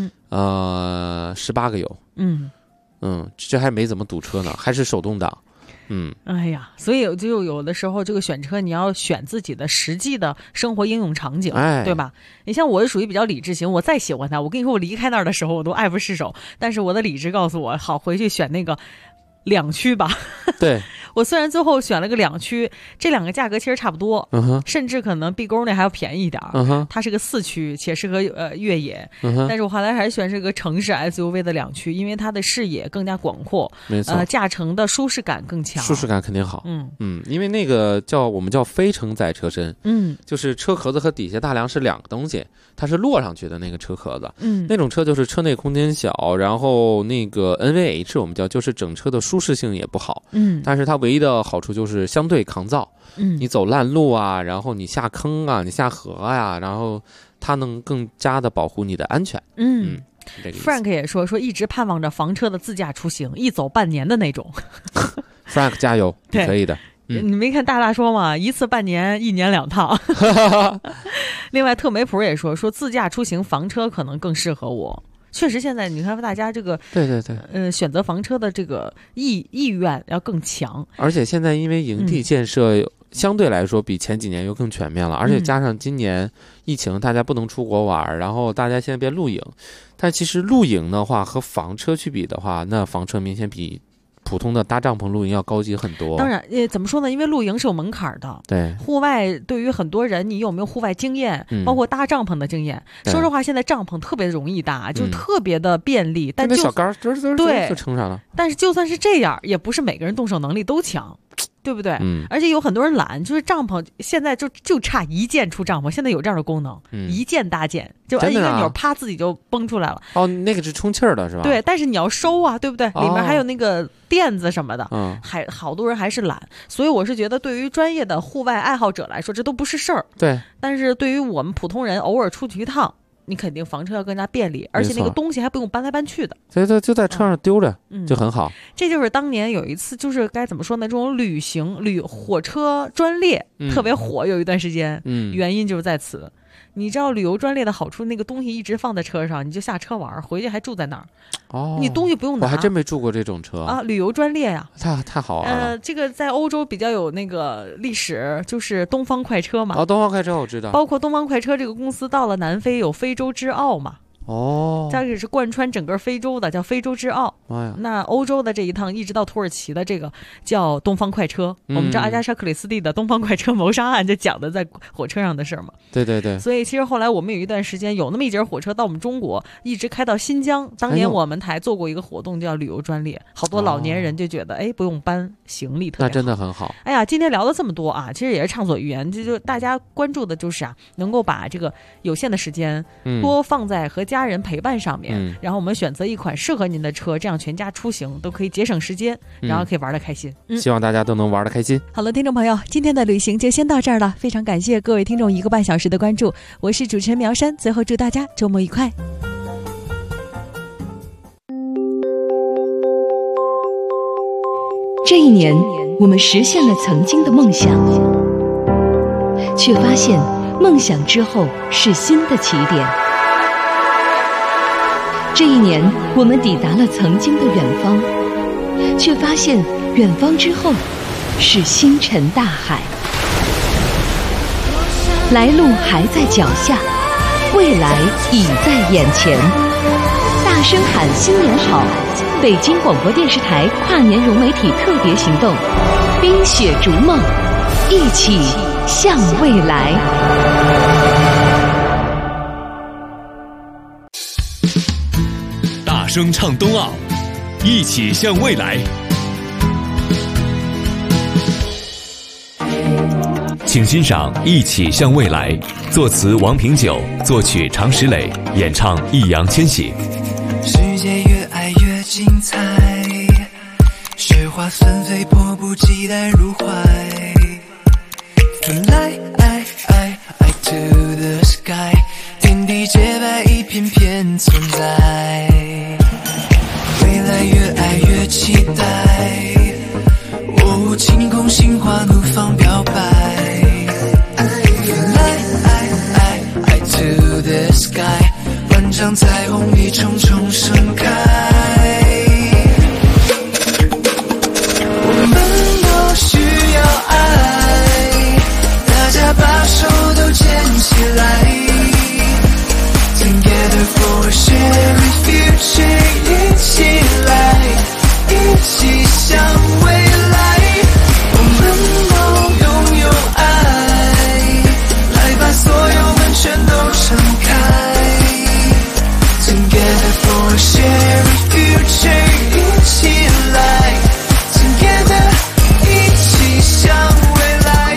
，18个油，这还没怎么堵车呢，还是手动挡。 哎呀，所以就有的时候这个选车你要选自己的实际的生活应用场景，对吧？你像我是属于比较理智型，我再喜欢它，我跟你说我离开那儿的时候我都爱不释手，但是我的理智告诉我，好，回去选那个2驱吧。 对， 我虽然最后选了个2驱，这2个价格其实差不多，甚至可能 BigO 那还要便宜一点，它是个4驱且适合越野，但是我后来还是选这个城市 SUV 的2驱，因为它的视野更加广阔， 没错， 驾乘的舒适感更强， 舒适感肯定好，因为那个我们叫非承载车身，就是车壳子和底下大梁是2个东西，它是摞上去的那个车壳子，那种车就是车内空间小，然后那个 NVH 我们叫就是整车的舒适性也不好，但是它唯一的好处就是相对抗造，你走烂路啊，然后你下坑啊，你下河啊，然后它能更加的保护你的安全。 Frank 也说一直盼望着房车的自驾出行，一走半年的那种。 Frank 加油，你可以的。 你没看大说吗？一次半年，1年2趟。另外，特梅普也说自驾出行房车可能更适合我。确实，现在你看大家这个对， 选择房车的这个意愿要更强。 而且现在因为营地建设相对来说比前几年又更全面了，而且加上今年疫情，大家不能出国玩，然后大家现在变露营。但其实露营的话和房车去比的话，那房车明显比普通的搭帐篷露营要高级很多。 当然，怎么说呢？因为露营是有门槛的。 对， 户外对于很多人，你有没有户外经验，包括搭帐篷的经验？说实话，现在帐篷特别容易搭，就特别的便利。但那小杆对就撑上了。 但是就算是这样，也不是每个人动手能力都强。对不对？而且有很多人懒，就是帐篷现在就差一键出帐篷，现在有这样的功能，一键搭建，就按一个钮，啪自己就崩出来了。 哦，那个是充气儿的是吧？ 对，但是你要收啊，对不对？里面还有那个垫子什么的，还好多人还是懒，所以我是觉得对于专业的户外爱好者来说，这都不是事儿。 对， 但是对于我们普通人，偶尔出去一趟。你肯定房车要更加便利，而且那个东西还不用搬来搬去的， 所以就在车上丢着，就很好。 这就是当年有一次，就是该怎么说呢？这种火车专列特别火，有一段时间，原因就是在此。你知道旅游专列的好处，那个东西一直放在车上，你就下车玩，回去还住在那儿。你东西不用拿。 我还真没住过这种车啊！旅游专列呀， 太好玩了。 这个在欧洲比较有那个历史，就是东方快车嘛。 东方快车我知道。 包括东方快车这个公司到了南非有非洲之奥嘛。这个是贯穿整个非洲的，叫非洲之奥。那欧洲的这一趟一直到土耳其的这个叫东方快车。我们知道阿加莎·克里斯蒂的《东方快车谋杀案》就讲的在火车上的事嘛。 对。 所以其实后来我们有一段时间有那么一节火车到我们中国，一直开到新疆。当年我们台做过一个活动叫旅游专列，好多老年人就觉得不用搬行李特别好。 那真的很好。 哎呀，今天聊了这么多啊，其实也是畅所欲言。就大家关注的就是能够把这个有限的时间多放在和家人陪伴上面，然后我们选择一款适合您的车，这样全家出行都可以节省时间，然后可以玩得开心。 希望大家都能玩得开心。 好了，听众朋友，今天的旅行就先到这儿了，非常感谢各位听众1个半小时的关注，我是主持人苗珊，最后祝大家周末愉快。 这一年，我们实现了曾经的梦想，却发现梦想之后是新的起点。这一年，我们抵达了曾经的远方，却发现远方之后是星辰大海。来路还在脚下，未来已在眼前。大声喊新年好！北京广播电视台跨年融媒体特别行动，冰雪逐梦，一起向未来。 大声唱冬奥，一起向未来。 请欣赏《一起向未来》，作词王平久，作曲常石磊，演唱易烊千玺。 世界越爱越精彩，雪花纷飞，迫不及待入怀。Fly to the sky， 天地洁白，一片片存在。未来越爱越期待，哦，晴空心花怒放表白。Fly to the sky， 万丈彩虹一重重盛开。我们都需要爱，大家把手都牵起来。Together for a shared future， 一起来，一起向未来。我们都拥有爱，来把所有门全都敞开。Together for a shared future， 一起来 Together， 一起向未来。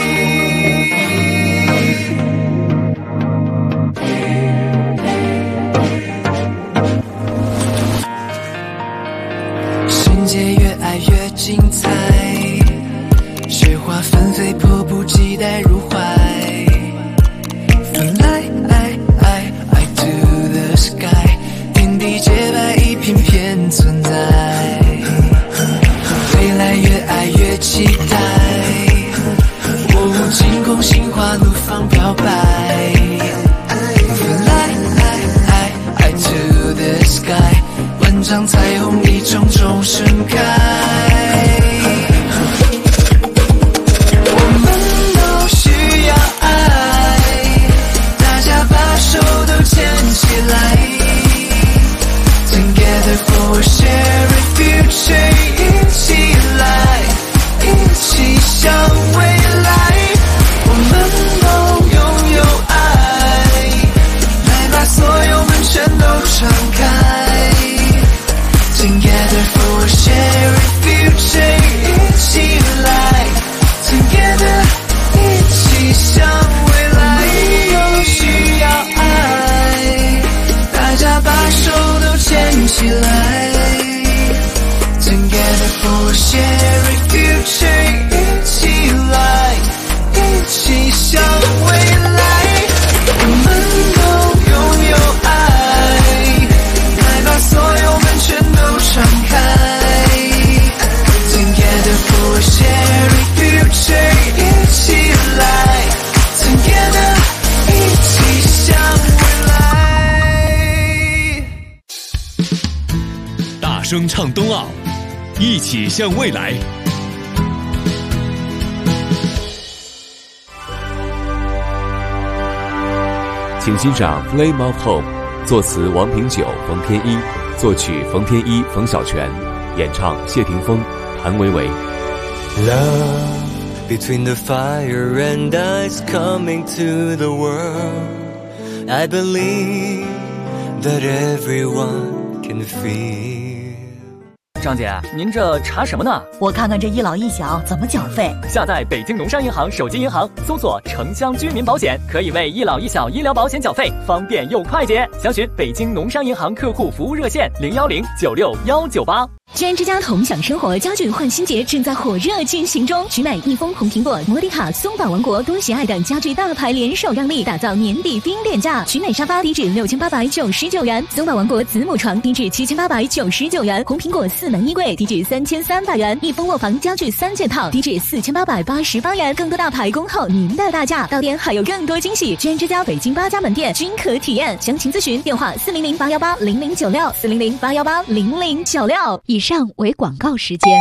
世界越爱越精彩，雪花纷飞，迫不及待入怀。Fly to the sky， 天地洁白，一片片存在。未来越爱越期待，哦，晴空心花怒放表白。Fly to the sky， 万丈彩虹一重重盛开。我们都需要爱，大家把手都牵起来。Together for a shared future， 一起来，一起向未来。我们都拥有爱，来把所有门全都敞开。Together for a shared future， 一起来 Together， 一起向未来。都需要爱，大家把手都牵起来。Together for a shared future， 一起来，一起向未来。我们都拥有爱，来把所有门全都敞开。Together for a shared future， 一起来 Together， 一起向未来。 大声唱冬奥，一起向未来。 请欣赏《Flame of Home》，作词王平久、冯天一，作曲冯天一、冯小泉，演唱谢霆锋、谭维维。 Love between the fire and ice coming to the world. I believe that everyone can feel. 张姐，您这查什么呢？ 我看看这一老一小怎么缴费。 下载北京农商银行手机银行，搜索城乡居民保险，可以为一老一小医疗保险缴费，方便又快捷。详询北京农商银行客户服务热线010969198。 居然之家同享生活家具换新节正在火热进行中，曲美、益丰、红苹果、摩迪卡、松宝王国、多喜爱等家具大牌联手让利，打造年底冰点价。曲美沙发低至6899元，松宝王国子母床低至7899元，红苹果4门衣柜低至3300元，益丰卧房家具3件套低至4888元。更多大牌恭候您的大驾，到店还有更多惊喜。居然之家北京8家门店均可体验，详情咨询电话400-818-0096，400-818-0096。以上为广告时间。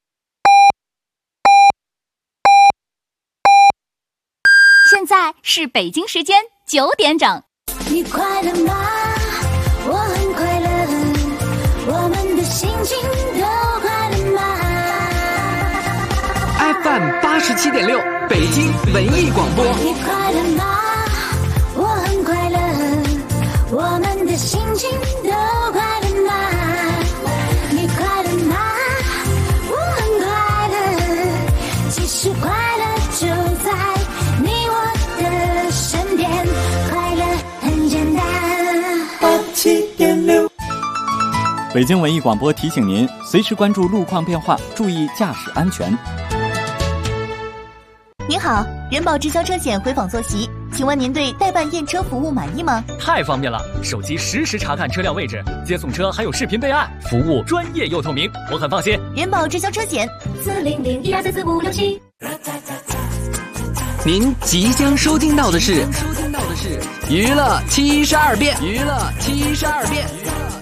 现在是北京时间9点整。 你快乐吗？我很快乐，我们的心情都快乐吗 ？FM87.6，北京文艺广播。 你快乐吗？我很快乐，我们的心情都快乐吗？你快乐吗？我很快乐，其实快乐就在你 107.6。 北京文艺广播提醒您，随时关注路况变化，注意驾驶安全。 您好，人保直销车险回访坐席，请问您对代办验车服务满意吗？ 太方便了，手机实时查看车辆位置，接送车还有视频备案，服务专业又透明，我很放心。 人保直销车险，40012344567。 您即将收听到的是娱乐72变。